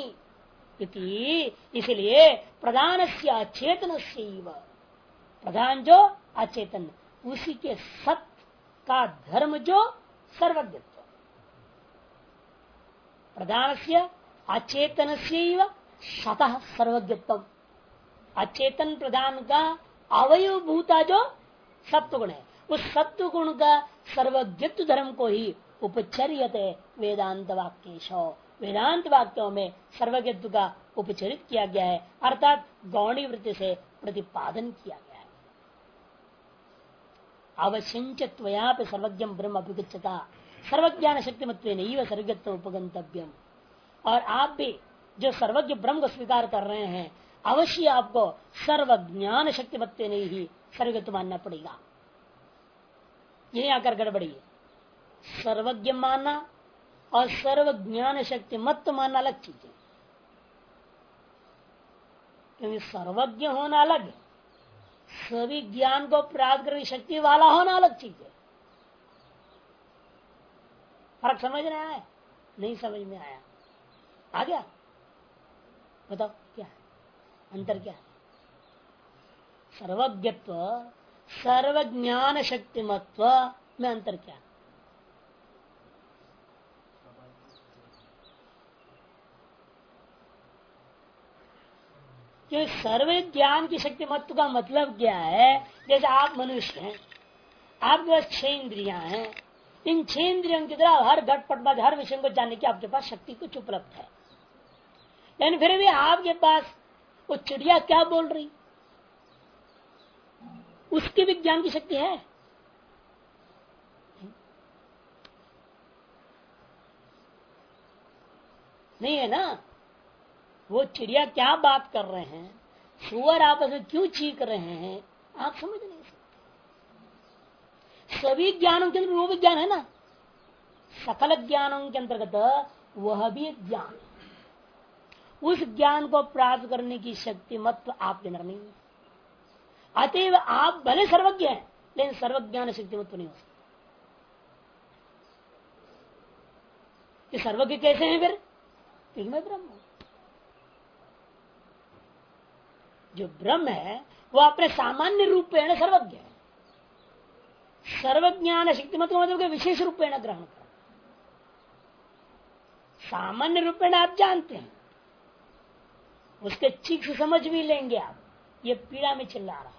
इसलिए प्रधान से अचेतन से प्रधान जो अचेतन, उसी के सत्य का धर्म जो सर्वज्ञत्व। प्रधान से अचेतन से सतः सर्वज्ञत्व। अचेतन प्रधान का अवयव भूता जो सत्व गुण है, उस सत्व गुण का सर्वज्ञत्व धर्म को ही उपचर्यते वेदांत वाक्येषु। वेदांत वाक्यों में सर्वज्ञत्व का उपचरित किया गया है, अर्थात गौणी वृत्ति से प्रतिपादन किया गया है। अवशिंचत्वया सर्वज्ञम ब्रह्म अभिगच्छता सर्वज्ञान शक्तिमत्व नहीं सर्वज्ञत्व उपगंतव्यम। और आप भी जो सर्वज्ञ ब्रह्म को स्वीकार कर रहे हैं अवश्य आपको सर्वज्ञान शक्ति मत्ते नहीं ही सर्वज्ञ मानना पड़ेगा। यही आकर गड़बड़ी है। सर्वज्ञ मानना और सर्वज्ञान शक्ति मत मानना अलग चीज है। क्योंकि सर्वज्ञ होना अलग है, सभी ज्ञान को प्राप्त करने की शक्ति वाला होना अलग चीज है। फर्क समझ में आया? नहीं समझ में आया? आ गया? बताओ क्या है अंतर, क्या है? सर्वज्ञत्व सर्वज्ञान शक्तिमत्व में अंतर क्या है? कि सर्व ज्ञान की शक्तिमत्व का मतलब क्या है? जैसे आप मनुष्य हैं, आपके पास 6 इंद्रियां हैं, इन 6 इंद्रियों की तरह हर घटपट में हर विषय को जानने की आपके पास शक्ति कुछ उपलब्ध है। लेकिन फिर भी आपके पास वो चिड़िया क्या बोल रही, उसकी भी ज्ञान की शक्ति है? नहीं है ना। वो चिड़िया क्या बात कर रहे हैं, सुअर आपस में क्यों चीख रहे हैं, आप समझ नहीं सकते। सभी ज्ञानों के अंदर वो भी ज्ञान है ना, सकल ज्ञानों के अंतर्गत वह भी एक ज्ञान है। उस ज्ञान को प्राप्त करने की शक्ति मत आपके अंदर नहीं है। अतएव आप भले सर्वज्ञ हैं, लेकिन सर्वज्ञान शक्ति मत नहीं हो सकता। ये सर्वज्ञ कैसे हैं फिर? क्योंकि मैं ब्रह्म हूं। जो ब्रह्म है वो अपने सामान्य रूपेण सर्वज्ञ है। सर्वज्ञान शक्ति मत मतलब विशेष रूपेण ग्रहण कर, सामान्य रूपेण आप जानते हैं, उसके ठीक से समझ भी लेंगे आप। ये पीड़ा में चिल्ला रहा है,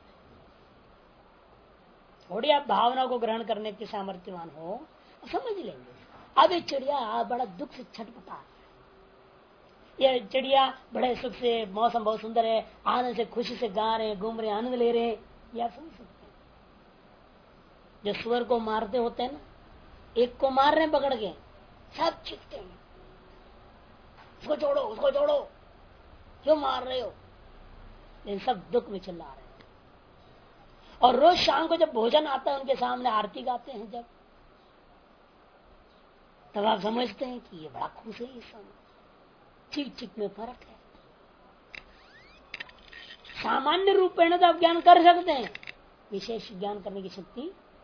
थोड़ी आप भावना को ग्रहण करने के सामर्थ्यवान हो, समझ लेंगे। अब ये चिड़िया बड़ा दुख से छटपटा है, ये चिड़िया बड़े सुख से, मौसम बहुत सुंदर है, आनंद से खुशी से गा रहे हैं, घूम रहे हैं, आनंद ले रहे हैं, ये आप समझ सकते हैं। जो सुअर को मारते होते हैं ना, एक को मार रहे हैं पकड़ के, सब चीखते हैं उसको छोड़ो, उसको छोड़ो, क्यों मार रहे हो, इन सब दुख में चिल्ला रहे हैं। और रोज शाम को जब भोजन आता है उनके सामने, आरती गाते हैं जब, तब आप समझते हैं कि ये बड़ा खुश है। इस समय चीख चीख में फर्क है। सामान्य रूपेण तो आप ज्ञान कर सकते हैं, विशेष ज्ञान करने की शक्ति।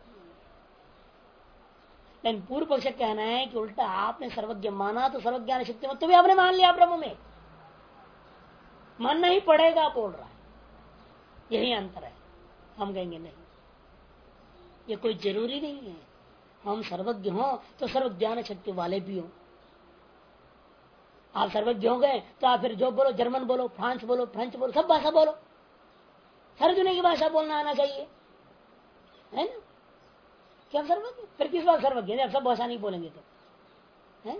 लेकिन पूर्व पक्ष कहना है कि उल्टा आपने सर्वज्ञ माना तो सर्वज्ञान शक्ति मत तो भी आपने मान लिया ब्रह्म में, मानना ही पड़ेगा बोल रहा है। यही अंतर है। हम कहेंगे नहीं, ये कोई जरूरी नहीं है हम सर्वज्ञ हो तो सर्वज्ञान शक्ति वाले भी हो। आप सर्वज्ञ हो गए तो आप फिर जो बोलो, जर्मन बोलो, फ्रांस बोलो, फ्रेंच बोलो, सब भाषा बोलो, सारी दुनिया की भाषा बोलना आना चाहिए, है ना? क्या आप सर्वज्ञ? फिर किस बात सर्वज्ञ? आप सब भाषा नहीं बोलेंगे तो है?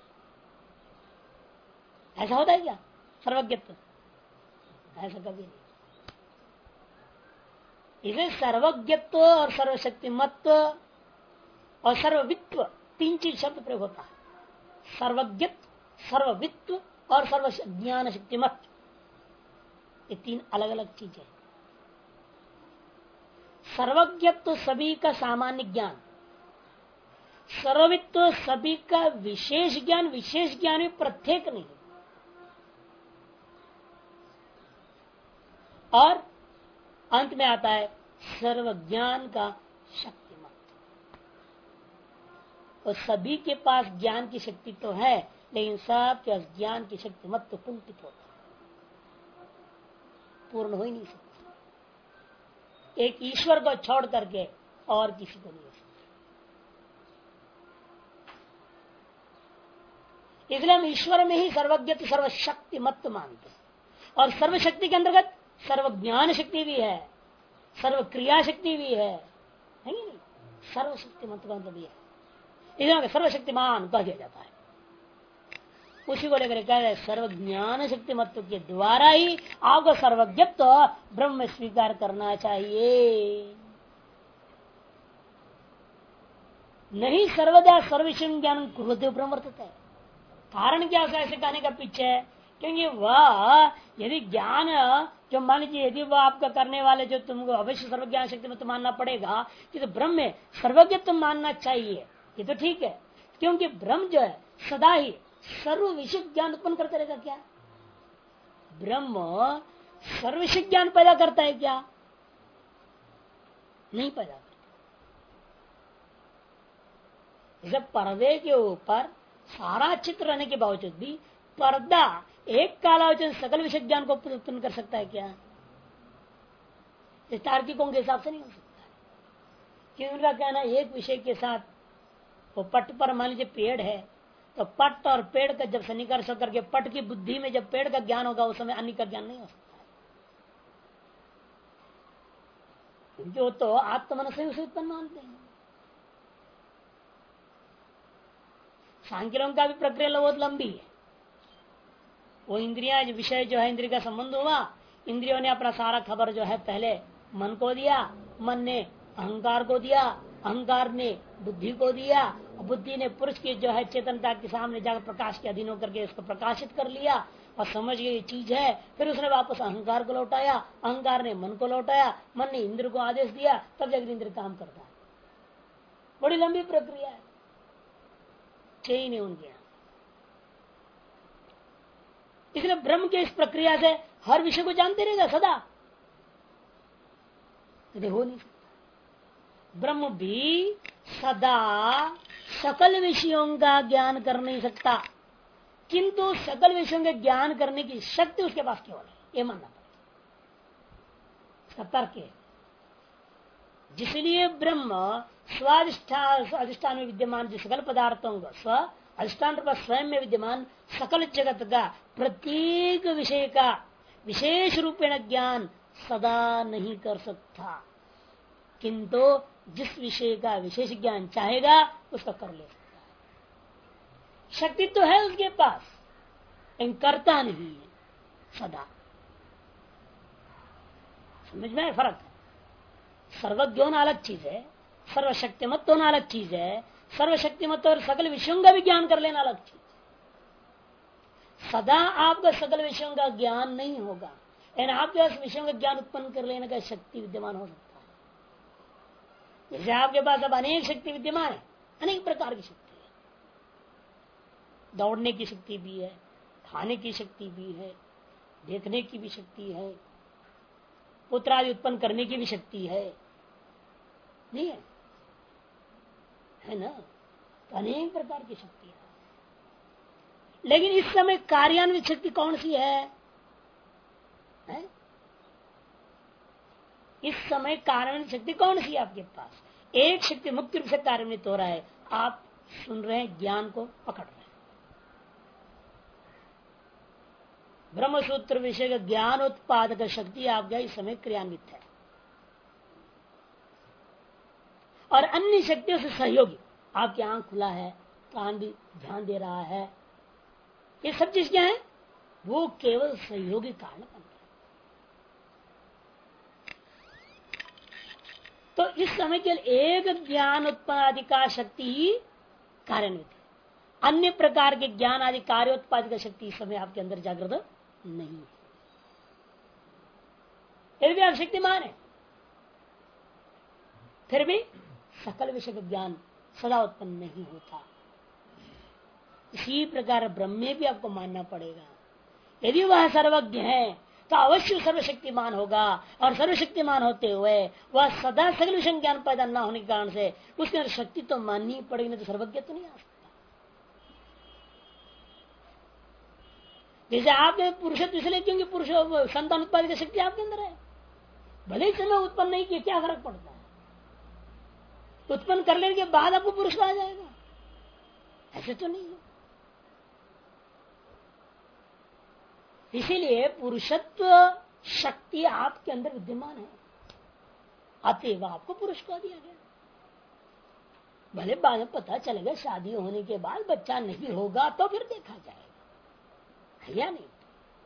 ऐसा होता है क्या सर्वज्ञत्व? ऐसा कभी नहीं। इसे सर्वज्ञत्व और सर्वशक्तिमत्व और सर्ववित्व 3 चीज शब्द प्रयोग होता है। सर्वज्ञत्व, सर्ववित्व और सर्वज्ञान शक्तिमत्व, ये 3 अलग अलग चीजें। सर्वज्ञत्व सभी का सामान्य ज्ञान, सर्ववित्व सभी का विशेष ज्ञान, विशेष ज्ञान भी प्रत्येक नहीं, और अंत में आता है सर्वज्ञान का शक्तिमत्व। और सभी के पास ज्ञान की शक्ति तो है, लेकिन सबके पास ज्ञान की शक्तिमत्व कुंठित होता है, पूर्ण हो ही नहीं सकती। एक ईश्वर को छोड़ करके और किसी को नहीं हो सकता। इसलिए हम ईश्वर में ही सर्वज्ञ सर्वशक्तिमत्व मानते हैं। और सर्वशक्ति के अंतर्गत सर्वज्ञान शक्ति भी है, सर्व क्रिया शक्ति भी है नहीं? सर्वशक्तिमत्व का मतलब भी है, इसलिए सर्वशक्तिमान कह दिया जाता है। उसी को लेकर कह रहे सर्वज्ञान शक्तिमत्व के द्वारा ही आपको सर्वज्ञत्व ब्रह्म में स्वीकार करना चाहिए। नहीं सर्वदा सर्वविषय ज्ञान कुरुते ब्रह्म है। कारण क्या ऐसे कहने का पीछे है क्योंकि वह यदि ज्ञान जो मान लीजिए यदि वह आपका करने वाले जो तुमको अवश्य सर्वज्ञान शक्ति में तो मानना पड़ेगा कि तो ब्रह्म में सर्वज्ञ तुम मानना चाहिए, ये तो ठीक है। क्योंकि ब्रह्म जो है सदा ही सर्व विषय ज्ञान उत्पन्न करते रहेगा। क्या ब्रह्म सर्व विषय ज्ञान पैदा करता है? क्या नहीं पैदा करता। जैसे पर्दे के ऊपर सारा चित्र रहने के बावजूद भी पर्दा एक कालावचन सकल विषय ज्ञान को उत्पन्न कर सकता है क्या? इस तार्किकों के हिसाब से नहीं हो सकता है। क्योंकि उनका कहना एक विषय के साथ वो पट पर मान लीजिए पेड़ है तो पट और पेड़ का जब सन्निकर्ष होकर के पट की बुद्धि में जब पेड़ का ज्ञान होगा उस समय अन्य का ज्ञान नहीं हो सकता है। जो तो आत्मन से उसे उत्पन्न मानते हैं। सांख्यों का भी प्रक्रिया बहुत लंबी है। वो इंद्रिया विषय जो है इंद्रिय का संबंध हुआ, इंद्रियों ने अपना सारा खबर जो है पहले मन को दिया, मन ने अहंकार को दिया, अहंकार ने बुद्धि को दिया, बुद्धि ने पुरुष की जो है चेतनता के सामने जाकर प्रकाश के अधीन होकर के उसको प्रकाशित कर लिया और समझ गई ये चीज है। फिर उसने वापस अहंकार को लौटाया, अहंकार ने मन को लौटाया, मन ने इंद्र को आदेश दिया, तब जाकर इंद्र काम करता है। बड़ी लंबी प्रक्रिया है, चाहिए नहीं उनके यहाँ। इसलिए ब्रह्म के इस प्रक्रिया से हर विषय को जानते रहेगा सदा, यदि हो नहीं सकता। ब्रह्म भी सदा सकल विषयों का ज्ञान कर नहीं सकता, किंतु सकल विषयों के ज्ञान करने की शक्ति उसके पास केवल है, ये मानना पड़ेगा। इसका तर्क है। जिसलिए ब्रह्म स्वाधिष्ठान में विद्यमान जो सकल पदार्थों का स्व अधिष्ठान पर स्वयं में विद्यमान सकल जगत का प्रत्येक विषय का विशेष रूपेण ज्ञान सदा नहीं कर सकता, किंतु जिस विषय का विशेष ज्ञान चाहेगा उसका कर ले सकता है। शक्ति तो है उसके पास, लेकिन करता नहीं है सदा। समझ में फर्क है। सर्वज्ञ होना अलग चीज है, सर्वशक्तिमत्व होना अलग चीज है। सर्वशक्तिमत्व और सकल विषयों का भी ज्ञान कर लेना अलग चीज। सदा आपका सकल विषयों का ज्ञान नहीं होगा, लेकिन आपके पास विषयों का ज्ञान उत्पन्न कर लेने का शक्ति विद्यमान हो सकता है। जैसे आपके पास अब अनेक शक्ति विद्यमान है, अनेक प्रकार की शक्ति है। दौड़ने की शक्ति भी है, खाने की शक्ति भी है, देखने की भी शक्ति है, पुत्र आदि उत्पन्न करने की भी शक्ति है, नहीं है ना? तो अनेक प्रकार की शक्तियां। लेकिन इस समय कार्यान्वित शक्ति कौन सी है? इस समय कार्यान्वित शक्ति कौन सी है आपके पास? एक शक्ति मुख्य रूप से कार्यान्वित हो रहा है, आप सुन रहे हैं, ज्ञान को पकड़ रहे हैं। ब्रह्मसूत्र विषय का ज्ञान उत्पादक शक्ति आपका इस समय क्रियान्वित है, और अन्य शक्तियों से सहयोगी। आपकी आंख खुला है, कान भी ध्यान दे रहा है, ये सब चीज क्या है? वो केवल सहयोगी कारण बन रहे। तो इस समय केवल एक ज्ञान उत्पन्न आदि का शक्ति ही कार्यान्वित है, अन्य प्रकार के ज्ञान आदि कार्य उत्पादित शक्ति इस समय आपके अंदर जागृत नहीं है। फिर भी आप शक्तिमान है, फिर भी सकल विषय का ज्ञान सदा उत्पन्न नहीं होता। इसी प्रकार ब्रह्म में भी आपको मानना पड़ेगा। यदि वह सर्वज्ञ है तो अवश्य सर्वशक्तिमान होगा, और सर्वशक्तिमान होते हुए वह सदा सकल विषय ज्ञान पैदा न होने के कारण से उसके अंदर शक्ति तो माननी पड़ेगी, नहीं तो सर्वज्ञ तो नहीं आ सकता। जैसे आप पुरुषत्व इसलिए क्योंकि पुरुष संतान उत्पादित शक्ति आपके अंदर है, भले ही समय उत्पन्न नहीं किया, क्या फर्क पड़ता है? उत्पन्न कर लेने के बाद आपको पुरुष आ जाएगा, ऐसे तो नहीं है। इसीलिए पुरुषत्व शक्ति आपके अंदर विद्यमान है, अतएव आपको पुरुष को दिया गया। भले बाद में पता चलेगा शादी होने के बाद बच्चा नहीं होगा तो फिर देखा जाएगा, या नहीं?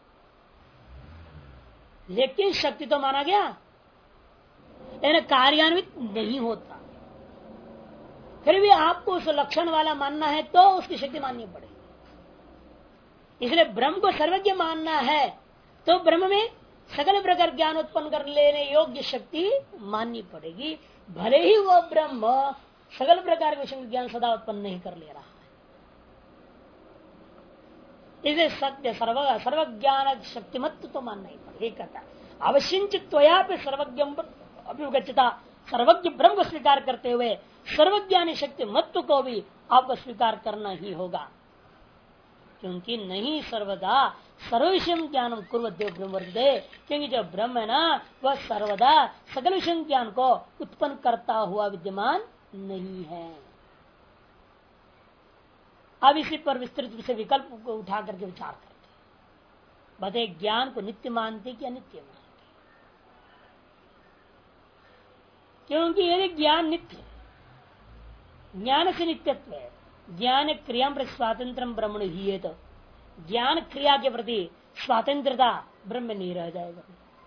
लेकिन शक्ति तो माना गया, लेकिन कार्यान्वित नहीं होता। फिर भी आपको उस लक्षण वाला मानना है तो उसकी शक्ति माननी पड़ेगी। इसलिए ब्रह्म को सर्वज्ञ मानना है तो ब्रह्म में सकल प्रकार ज्ञान उत्पन्न कर लेने योग्य शक्ति माननी पड़ेगी, भले ही वह ब्रह्म सकल प्रकार के विषय ज्ञान सदा उत्पन्न नहीं कर ले रहा है। इसे सत्य सर्व ज्ञान शक्तिमत्व तो मानना ही पड़ेगा। कहता अवश्यंचित सर्वज्ञ अभिगछता, सर्वज्ञ ब्रह्म को स्वीकार करते हुए सर्वज्ञानी शक्ति महत्व को भी आपको स्वीकार करना ही होगा, क्योंकि नहीं सर्वदा सर्वविषय ज्ञान कुर्व देव ब्रह्म, क्योंकि जो ब्रह्म है ना वह सर्वदा सकल विषय ज्ञान को उत्पन्न करता हुआ विद्यमान नहीं है। अब इसी पर विस्तृत से विकल्प को उठा करके विचार करते बते ज्ञान को नित्य मानते कि अनित्य मानते, क्योंकि यदि ज्ञान नित्य, ज्ञान से नित्यत्व है, ज्ञान क्रिया प्रति स्वातंत्र ब्रह्मण ही है, तो ज्ञान क्रिया के प्रति स्वातंत्रता ब्रह्म नहीं रह जाएगा।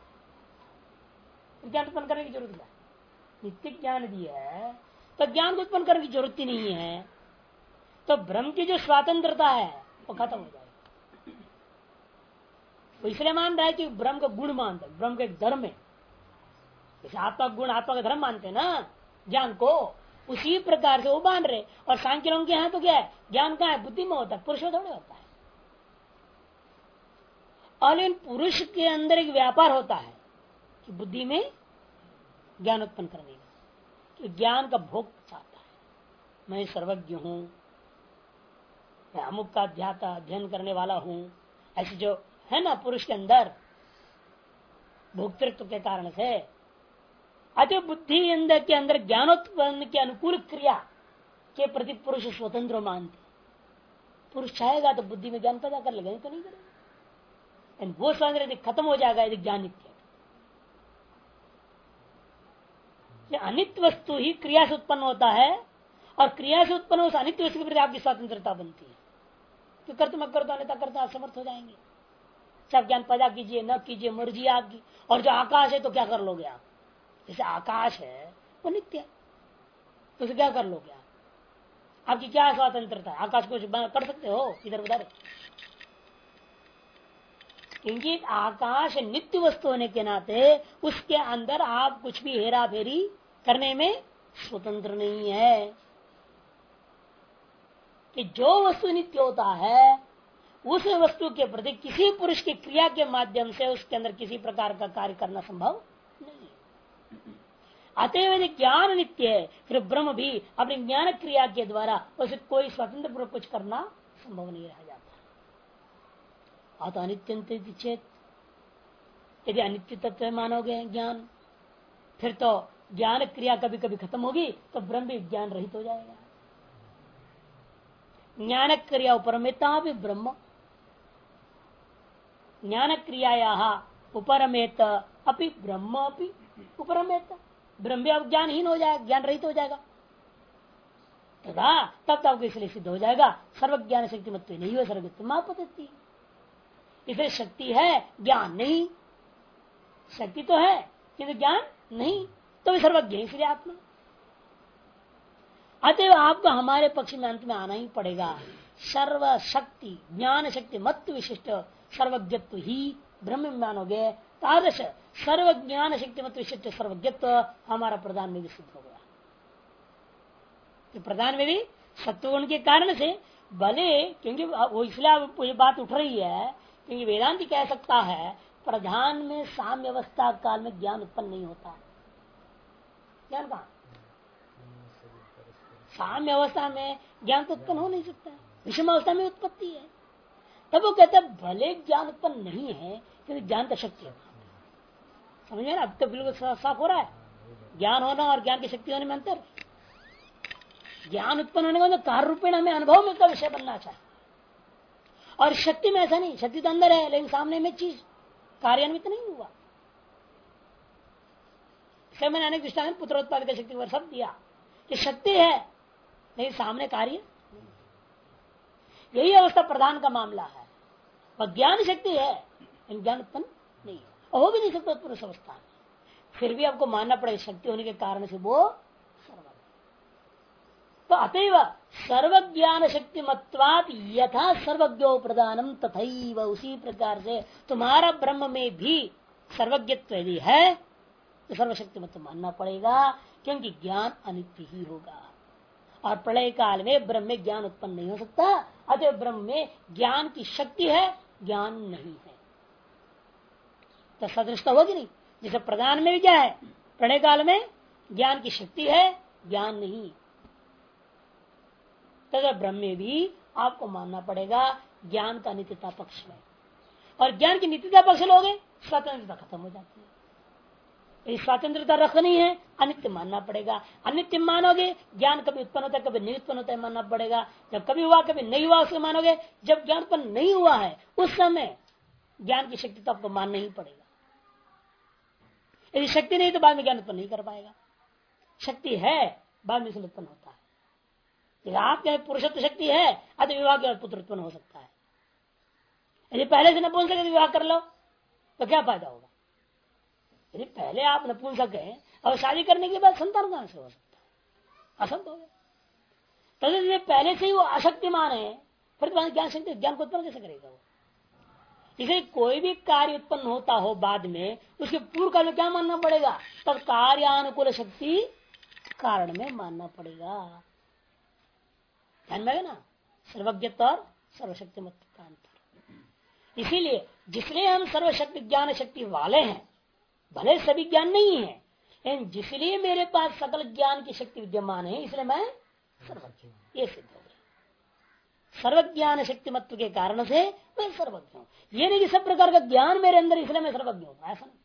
ज्ञान उत्पन्न करने की जरूरत है, नित्य ज्ञान दिया है तो ज्ञान को उत्पन्न करने की जरूरत ही नहीं है, तो ब्रह्म की जो स्वतंत्रता है वो खत्म हो जाएगी। वो इसलिए मान रहा है कि ब्रह्म का गुण मानता है, ब्रह्म का एक धर्म है, जैसे आत्मा का गुण आत्मा का धर्म मानते हैं ना ज्ञान को, उसी प्रकार से वो मान रहे। और सांख्य लोगों के यहाँ तो क्या है, ज्ञान कहाँ है, बुद्धि में होता है, पुरुष में थोड़े होता है। और इन पुरुष के अंदर एक व्यापार होता है कि बुद्धि में ज्ञान उत्पन्न करने का, कि ज्ञान का भोग चाहता है, मैं सर्वज्ञ हूं, मैं अमुक का अध्ययन करने वाला हूं, ऐसे जो है ना पुरुष के अंदर भोक्तृत्व के कारण से अति बुद्धि अंदर के अंदर ज्ञानोत्पन्न के अनुकूल क्रिया के प्रति पुरुष स्वतंत्र मानते। पुरुष चाहेगा तो बुद्धि में ज्ञान पैदा कर लेगा, नहीं तो नहीं करेगा। वो स्वतंत्र यदि खत्म हो जाएगा यदि ज्ञान नित्य, अनित्य वस्तु ही क्रिया से उत्पन्न होता है और क्रिया से उत्पन्न उस अनित्य वस्तु के प्रति आपकी स्वतंत्रता बनती है। तो कर तुम कर दो, अन्यथा करता असमर्थ हो जाएंगे। सब ज्ञान पैदा कीजिए न कीजिए मर्जी आपकी। और जो आकाश है तो क्या कर लोगे आप, जैसे आकाश है वो नित्य है, तो उसे क्या कर लोगे आप, आपकी क्या स्वतंत्रता है, आकाश को कर सकते हो इधर उधर, क्योंकि आकाश नित्य वस्तु होने के नाते उसके अंदर आप कुछ भी हेरा फेरी करने में स्वतंत्र नहीं है। कि जो वस्तु नित्य होता है उस वस्तु के प्रति किसी पुरुष की क्रिया के माध्यम से उसके अंदर किसी प्रकार का कार्य करना संभव नहीं है। अतएव यदि ज्ञान नित्य है फिर ब्रह्म भी अपनी ज्ञान क्रिया के द्वारा उसे कोई स्वतंत्र पूर्वक कुछ करना संभव नहीं रह जाता। अतः अनित्य चेत, यदि अनित्य तत्व मानोगे ज्ञान, फिर तो ज्ञान क्रिया कभी कभी खत्म होगी तो ब्रह्म भी ज्ञान रहित हो जाएगा। ज्ञान क्रिया उपरमेता भी ब्रह्म, ज्ञान क्रियाया उपरमेत अपि ब्रह्म अपि उपरमेत, ब्रह्म भी अब ज्ञानहीन हो जाएगा, ज्ञान रहित हो जाएगा। तथा तब तब इसलिए सिद्ध हो जाएगा सर्वज्ञान शक्ति मत नहीं हो सर्वज्ञ मां पद्धति। इसलिए शक्ति है ज्ञान नहीं, शक्ति तो है किंतु ज्ञान नहीं, तो सर्वज्ञ इसलिए आत्मा। अतएव आपको हमारे पक्ष में अंत में आना ही पड़ेगा। सर्व शक्ति ज्ञान शक्ति मत विशिष्ट सर्वज्ञत्व ही ब्रह्म मानोगे, तादृश सर्व ज्ञान शक्ति मत विशिष्ट सर्वज्ञत्व हमारा प्रधान में भी सिद्ध हो गया। तो प्रधान में भी सत्वगुण के कारण से भले, क्योंकि वो इसलिए ये बात उठ रही है क्योंकि वेदांति कह सकता है प्रधान में साम्य अवस्था काल में ज्ञान उत्पन्न नहीं होता। ज्ञान कहा साम्य अवस्था में ज्ञान तो उत्पन्न हो नहीं सकता, विषम अवस्था में उत्पत्ति है। तब वो कहता है भले ज्ञान उत्पन्न नहीं है क्योंकि ज्ञान का शक्ति है। समझ में ना, अब तो बिल्कुल साफ हो रहा है ज्ञान होना और ज्ञान की शक्ति होने में अंतर। ज्ञान उत्पन्न होने का मतलब कार्य रूपेण हमें अनुभव में का विषय बनना चाहिए, और शक्ति में ऐसा नहीं, शक्ति तो अंदर है लेकिन सामने में चीज कार्यान्वित नहीं हुआ। इसलिए मैंने अनेक दृष्टांत पुत्रोत्पादक शक्ति पर सब दिया कि शक्ति है नहीं सामने कार्य। यही अवस्था प्रधान का मामला है, वह ज्ञान शक्ति है ज्ञान उत्पन्न नहीं है, और हो भी नहीं सकता पुरुष अवस्था में। फिर भी आपको मानना पड़ेगा शक्ति होने के कारण से वो सर्वज्ञ। तो अतएव सर्वज्ञान शक्ति मत्वात यथा सर्वज्ञो प्रदानम तथैव, उसी प्रकार से तुम्हारा ब्रह्म में भी सर्वज्ञत्व यदि है तो सर्वशक्ति मत मानना पड़ेगा, क्योंकि ज्ञान अनित्य ही होगा और प्रलय काल में ब्रह्म में ज्ञान उत्पन्न नहीं हो सकता। अतः ब्रह्म में ज्ञान की शक्ति है, ज्ञान नहीं है। तो सदृश तो होगी नहीं, जैसे प्रदान में भी क्या है, प्रलय काल में ज्ञान की शक्ति है, ज्ञान नहीं। तथा ब्रह्म में भी आपको मानना पड़ेगा ज्ञान का नित्यता पक्ष में, और ज्ञान की नित्यता पक्ष लोगे स्वतंत्रता खत्म हो जाती है। स्वतंत्रता रखनी है, अनित्य मानना पड़ेगा। अनित्य मानोगे ज्ञान कभी उत्पन्न होता है कभी नहीं उत्पन्न होता है, मानना पड़ेगा। जब कभी हुआ कभी नहीं हुआ उसको मानोगे। जब ज्ञान उत्पन्न नहीं हुआ है उस समय ज्ञान की शक्ति तो आपको मानना ही पड़ेगा। यदि शक्ति नहीं तो बाद में ज्ञान उत्पन्न नहीं कर पाएगा। शक्ति है बाद में उत्पन्न होता है। यदि आपके पुरुषत्व शक्ति है अतः विवाह के बाद पुत्र उत्पन्न हो सकता है। यदि पहले से नपुंसक यदि विवाह कर लो तो क्या फायदा होगा। यदि पहले आप नपुंसक हैं और शादी करने के बाद संतान कहां से हो सकता है, असंभव है। तभी पहले से ही वो अशक्तिमान है, फिर ज्ञान शक्ति ज्ञान को उत्पन्न कैसे करेगा वो। इसलिए कोई भी कार्य उत्पन्न होता हो बाद में उसके पूर्व काल में क्या मानना पड़ेगा, तब कार्यानुकूल शक्ति कारण में मानना पड़ेगा। ध्यान में ना, सर्वज्ञत्व और सर्वशक्ति मत का अंतर। इसीलिए जिसलिए हम सर्वशक्ति ज्ञान शक्ति वाले हैं, भले सभी ज्ञान नहीं है, लेकिन जिसलिए मेरे पास सकल ज्ञान की शक्ति विद्यमान है इसलिए मैं सर्वज्ञ हूं, ये सिद्ध हो गया। सर्वज्ञान शक्ति मत्व के कारण से मैं सर्वज्ञ हूं। ये नहीं कि सब प्रकार का ज्ञान मेरे अंदर इसलिए मैं सर्वज्ञ हूं, ऐसा नहीं।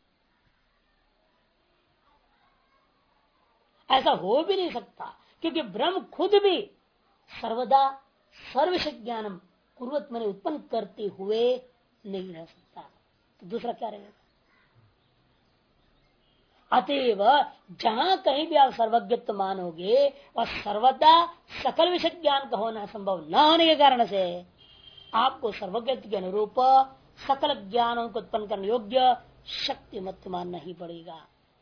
ऐसा हो भी नहीं सकता, क्योंकि ब्रह्म खुद भी सर्वदा सर्वश ज्ञानम कुर्वत मैंने उत्पन्न करते हुए नहीं रह सकता। तो दूसरा क्या रहेगा। अतएव जहां कहीं भी आप सर्वज्ञत्व मानोगे और सर्वदा सकल विषय ज्ञान का होना संभव न होने के कारण से आपको सर्वज्ञत्व के अनुरूप सकल ज्ञानों को उत्पन्न करने योग्य शक्ति मत मानना ही पड़ेगा।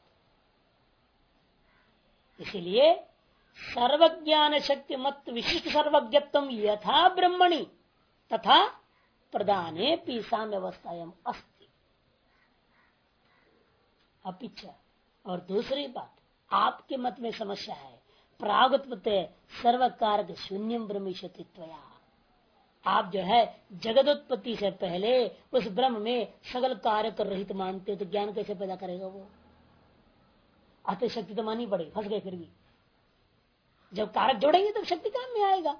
इसीलिए सर्वज्ञान शक्ति मत विशिष्ट सर्वज्ञत्व यथा ब्रह्मणि तथा प्रदाने साम्य अवस्थायाम अस्ति। अपिच और दूसरी बात, आपके मत में समस्या है प्रागुत्पत्ति सर्वकारक शून्यम ब्रह्मिष्यतित्वया। आप जो है जगत उत्पत्ति से पहले उस ब्रह्म में सगल कार्य कर रहित मानते हो, तो ज्ञान कैसे पैदा करेगा वो। अतः शक्ति तो मानी पड़ेगी, फंस गए। फिर भी जब कारक जोड़ेंगे तब शक्ति काम में आएगा।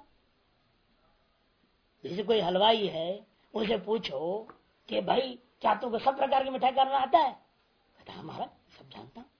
जैसे कोई हलवाई है, उसे पूछो कि भाई क्या तुमको सब प्रकार की मिठाई करना आता है, कहता हमारा सब जानता हूं।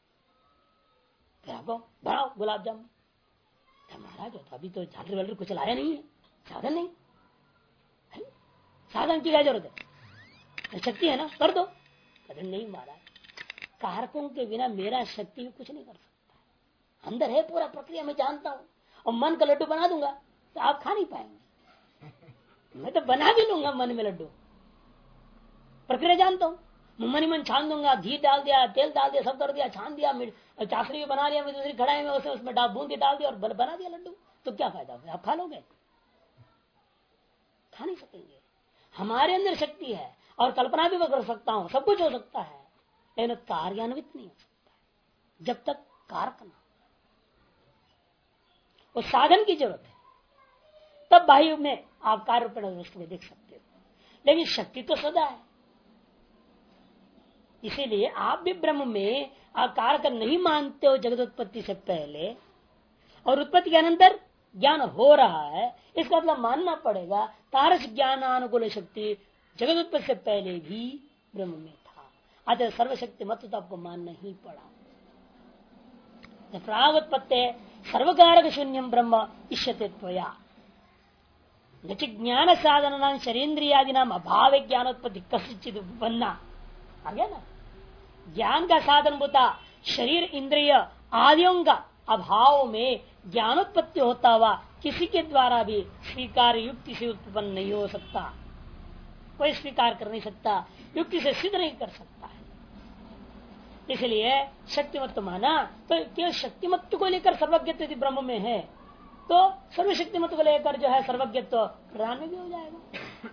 आपको बनाओ गुलाब जामुन, महाराज अभी तो झालर वालर कुछ लाया नहीं है, साधन नहीं है, साधन की क्या जरूरत है, शक्ति है ना कर दो। कहते नहीं महाराज, कारकों के बिना मेरा शक्ति कुछ नहीं कर सकता। अंदर है पूरा प्रक्रिया मैं जानता हूं, और मन का लड्डू बना दूंगा तो आप खा नहीं पाएंगे। मैं तो बना भी लूंगा मन में लड्डू, प्रक्रिया जानता हूं। मन मन छान दूंगा, घी डाल दिया, तेल डाल दिया, सब कर दिया, छान दिया, चाशनी भी बना लिया, मैं दूसरी कढ़ाई में उसमें बूंद के डाल दिया और बना दिया लड्डू। तो क्या फायदा हुआ, आप खा लोगे? खा नहीं सकेंगे। हमारे अंदर शक्ति है और कल्पना भी मैं कर सकता हूं, सब कुछ हो सकता है, लेकिन कार्यान्वित नहीं हो सकता जब तक कारक ना हो। साधन की जरूरत है, तब बाह्य में आप कार्य दृष्टि में देख सकते हो, लेकिन शक्ति तो सदा है। इसीलिए आप भी ब्रह्म में आकार का नहीं मानते हो जगत उत्पत्ति से पहले, और उत्पत्ति के अनंतर ज्ञान हो रहा है, इसका मतलब मानना पड़ेगा तारस ज्ञानानुकूल शक्ति जगत उत्पत्ति से पहले भी ब्रह्म में था। अतः सर्वशक्ति मत तो आपको मानना ही पड़ा। प्रागुत्पत्ति सर्वकारक शून्यम ब्रह्म इष्यते त्वया नच ज्ञान साधन शरीन्द्रियादि नाम अभाव ज्ञानोत्पत्ति कसिचित बनना आ गया ना। ज्ञान का साधन होता शरीर इंद्रिय आदियों का अभाव में ज्ञानोत्पत्ति होता हुआ किसी के द्वारा भी स्वीकार युक्ति से उत्पन्न नहीं हो सकता। कोई स्वीकार कर नहीं सकता, युक्ति से सिद्ध नहीं कर सकता है। इसलिए शक्तिमत्व माना तो केवल शक्तिमत्व को लेकर सर्वज्ञत्व ब्रह्म में है, तो सर्वशक्तिमत को लेकर जो है सर्वज्ञत्व प्रधान में भी हो जाएगा।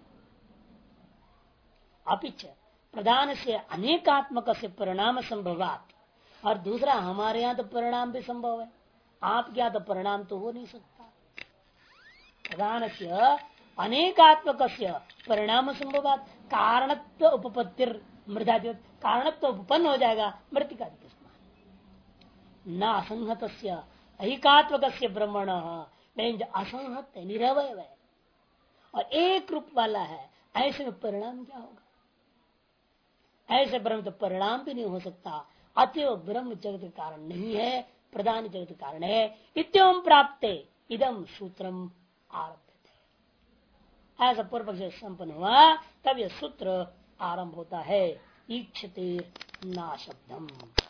अपिच प्रधान से अनेकात्मक से परिणाम संभवात, और दूसरा हमारे यहाँ तो परिणाम भी संभव है, आपके यहाँ तो परिणाम तो हो नहीं सकता। प्रधान से अनेकात्मक परिणाम संभवात कारणत्व उपपत्तिर मृदादि, कारणत्व उपपन्न हो जाएगा मृतिका न असंहत ऐकात्मक ब्रह्मण, लेकिन जो असंहत है निरवय है और एक रूप वाला है, ऐसे में परिणाम क्या होगा? ऐसे ब्रह्म तो परिणाम भी नहीं हो सकता। अतएव ब्रह्म जगत का कारण नहीं है, प्रधान जगत का कारण है। इत्यम प्राप्ते इदम सूत्रम आरभ्य, ऐसा पूर्व पक्ष संपन्न हुआ तब यह सूत्र आरंभ होता है। ईक्षते ना शब्दम।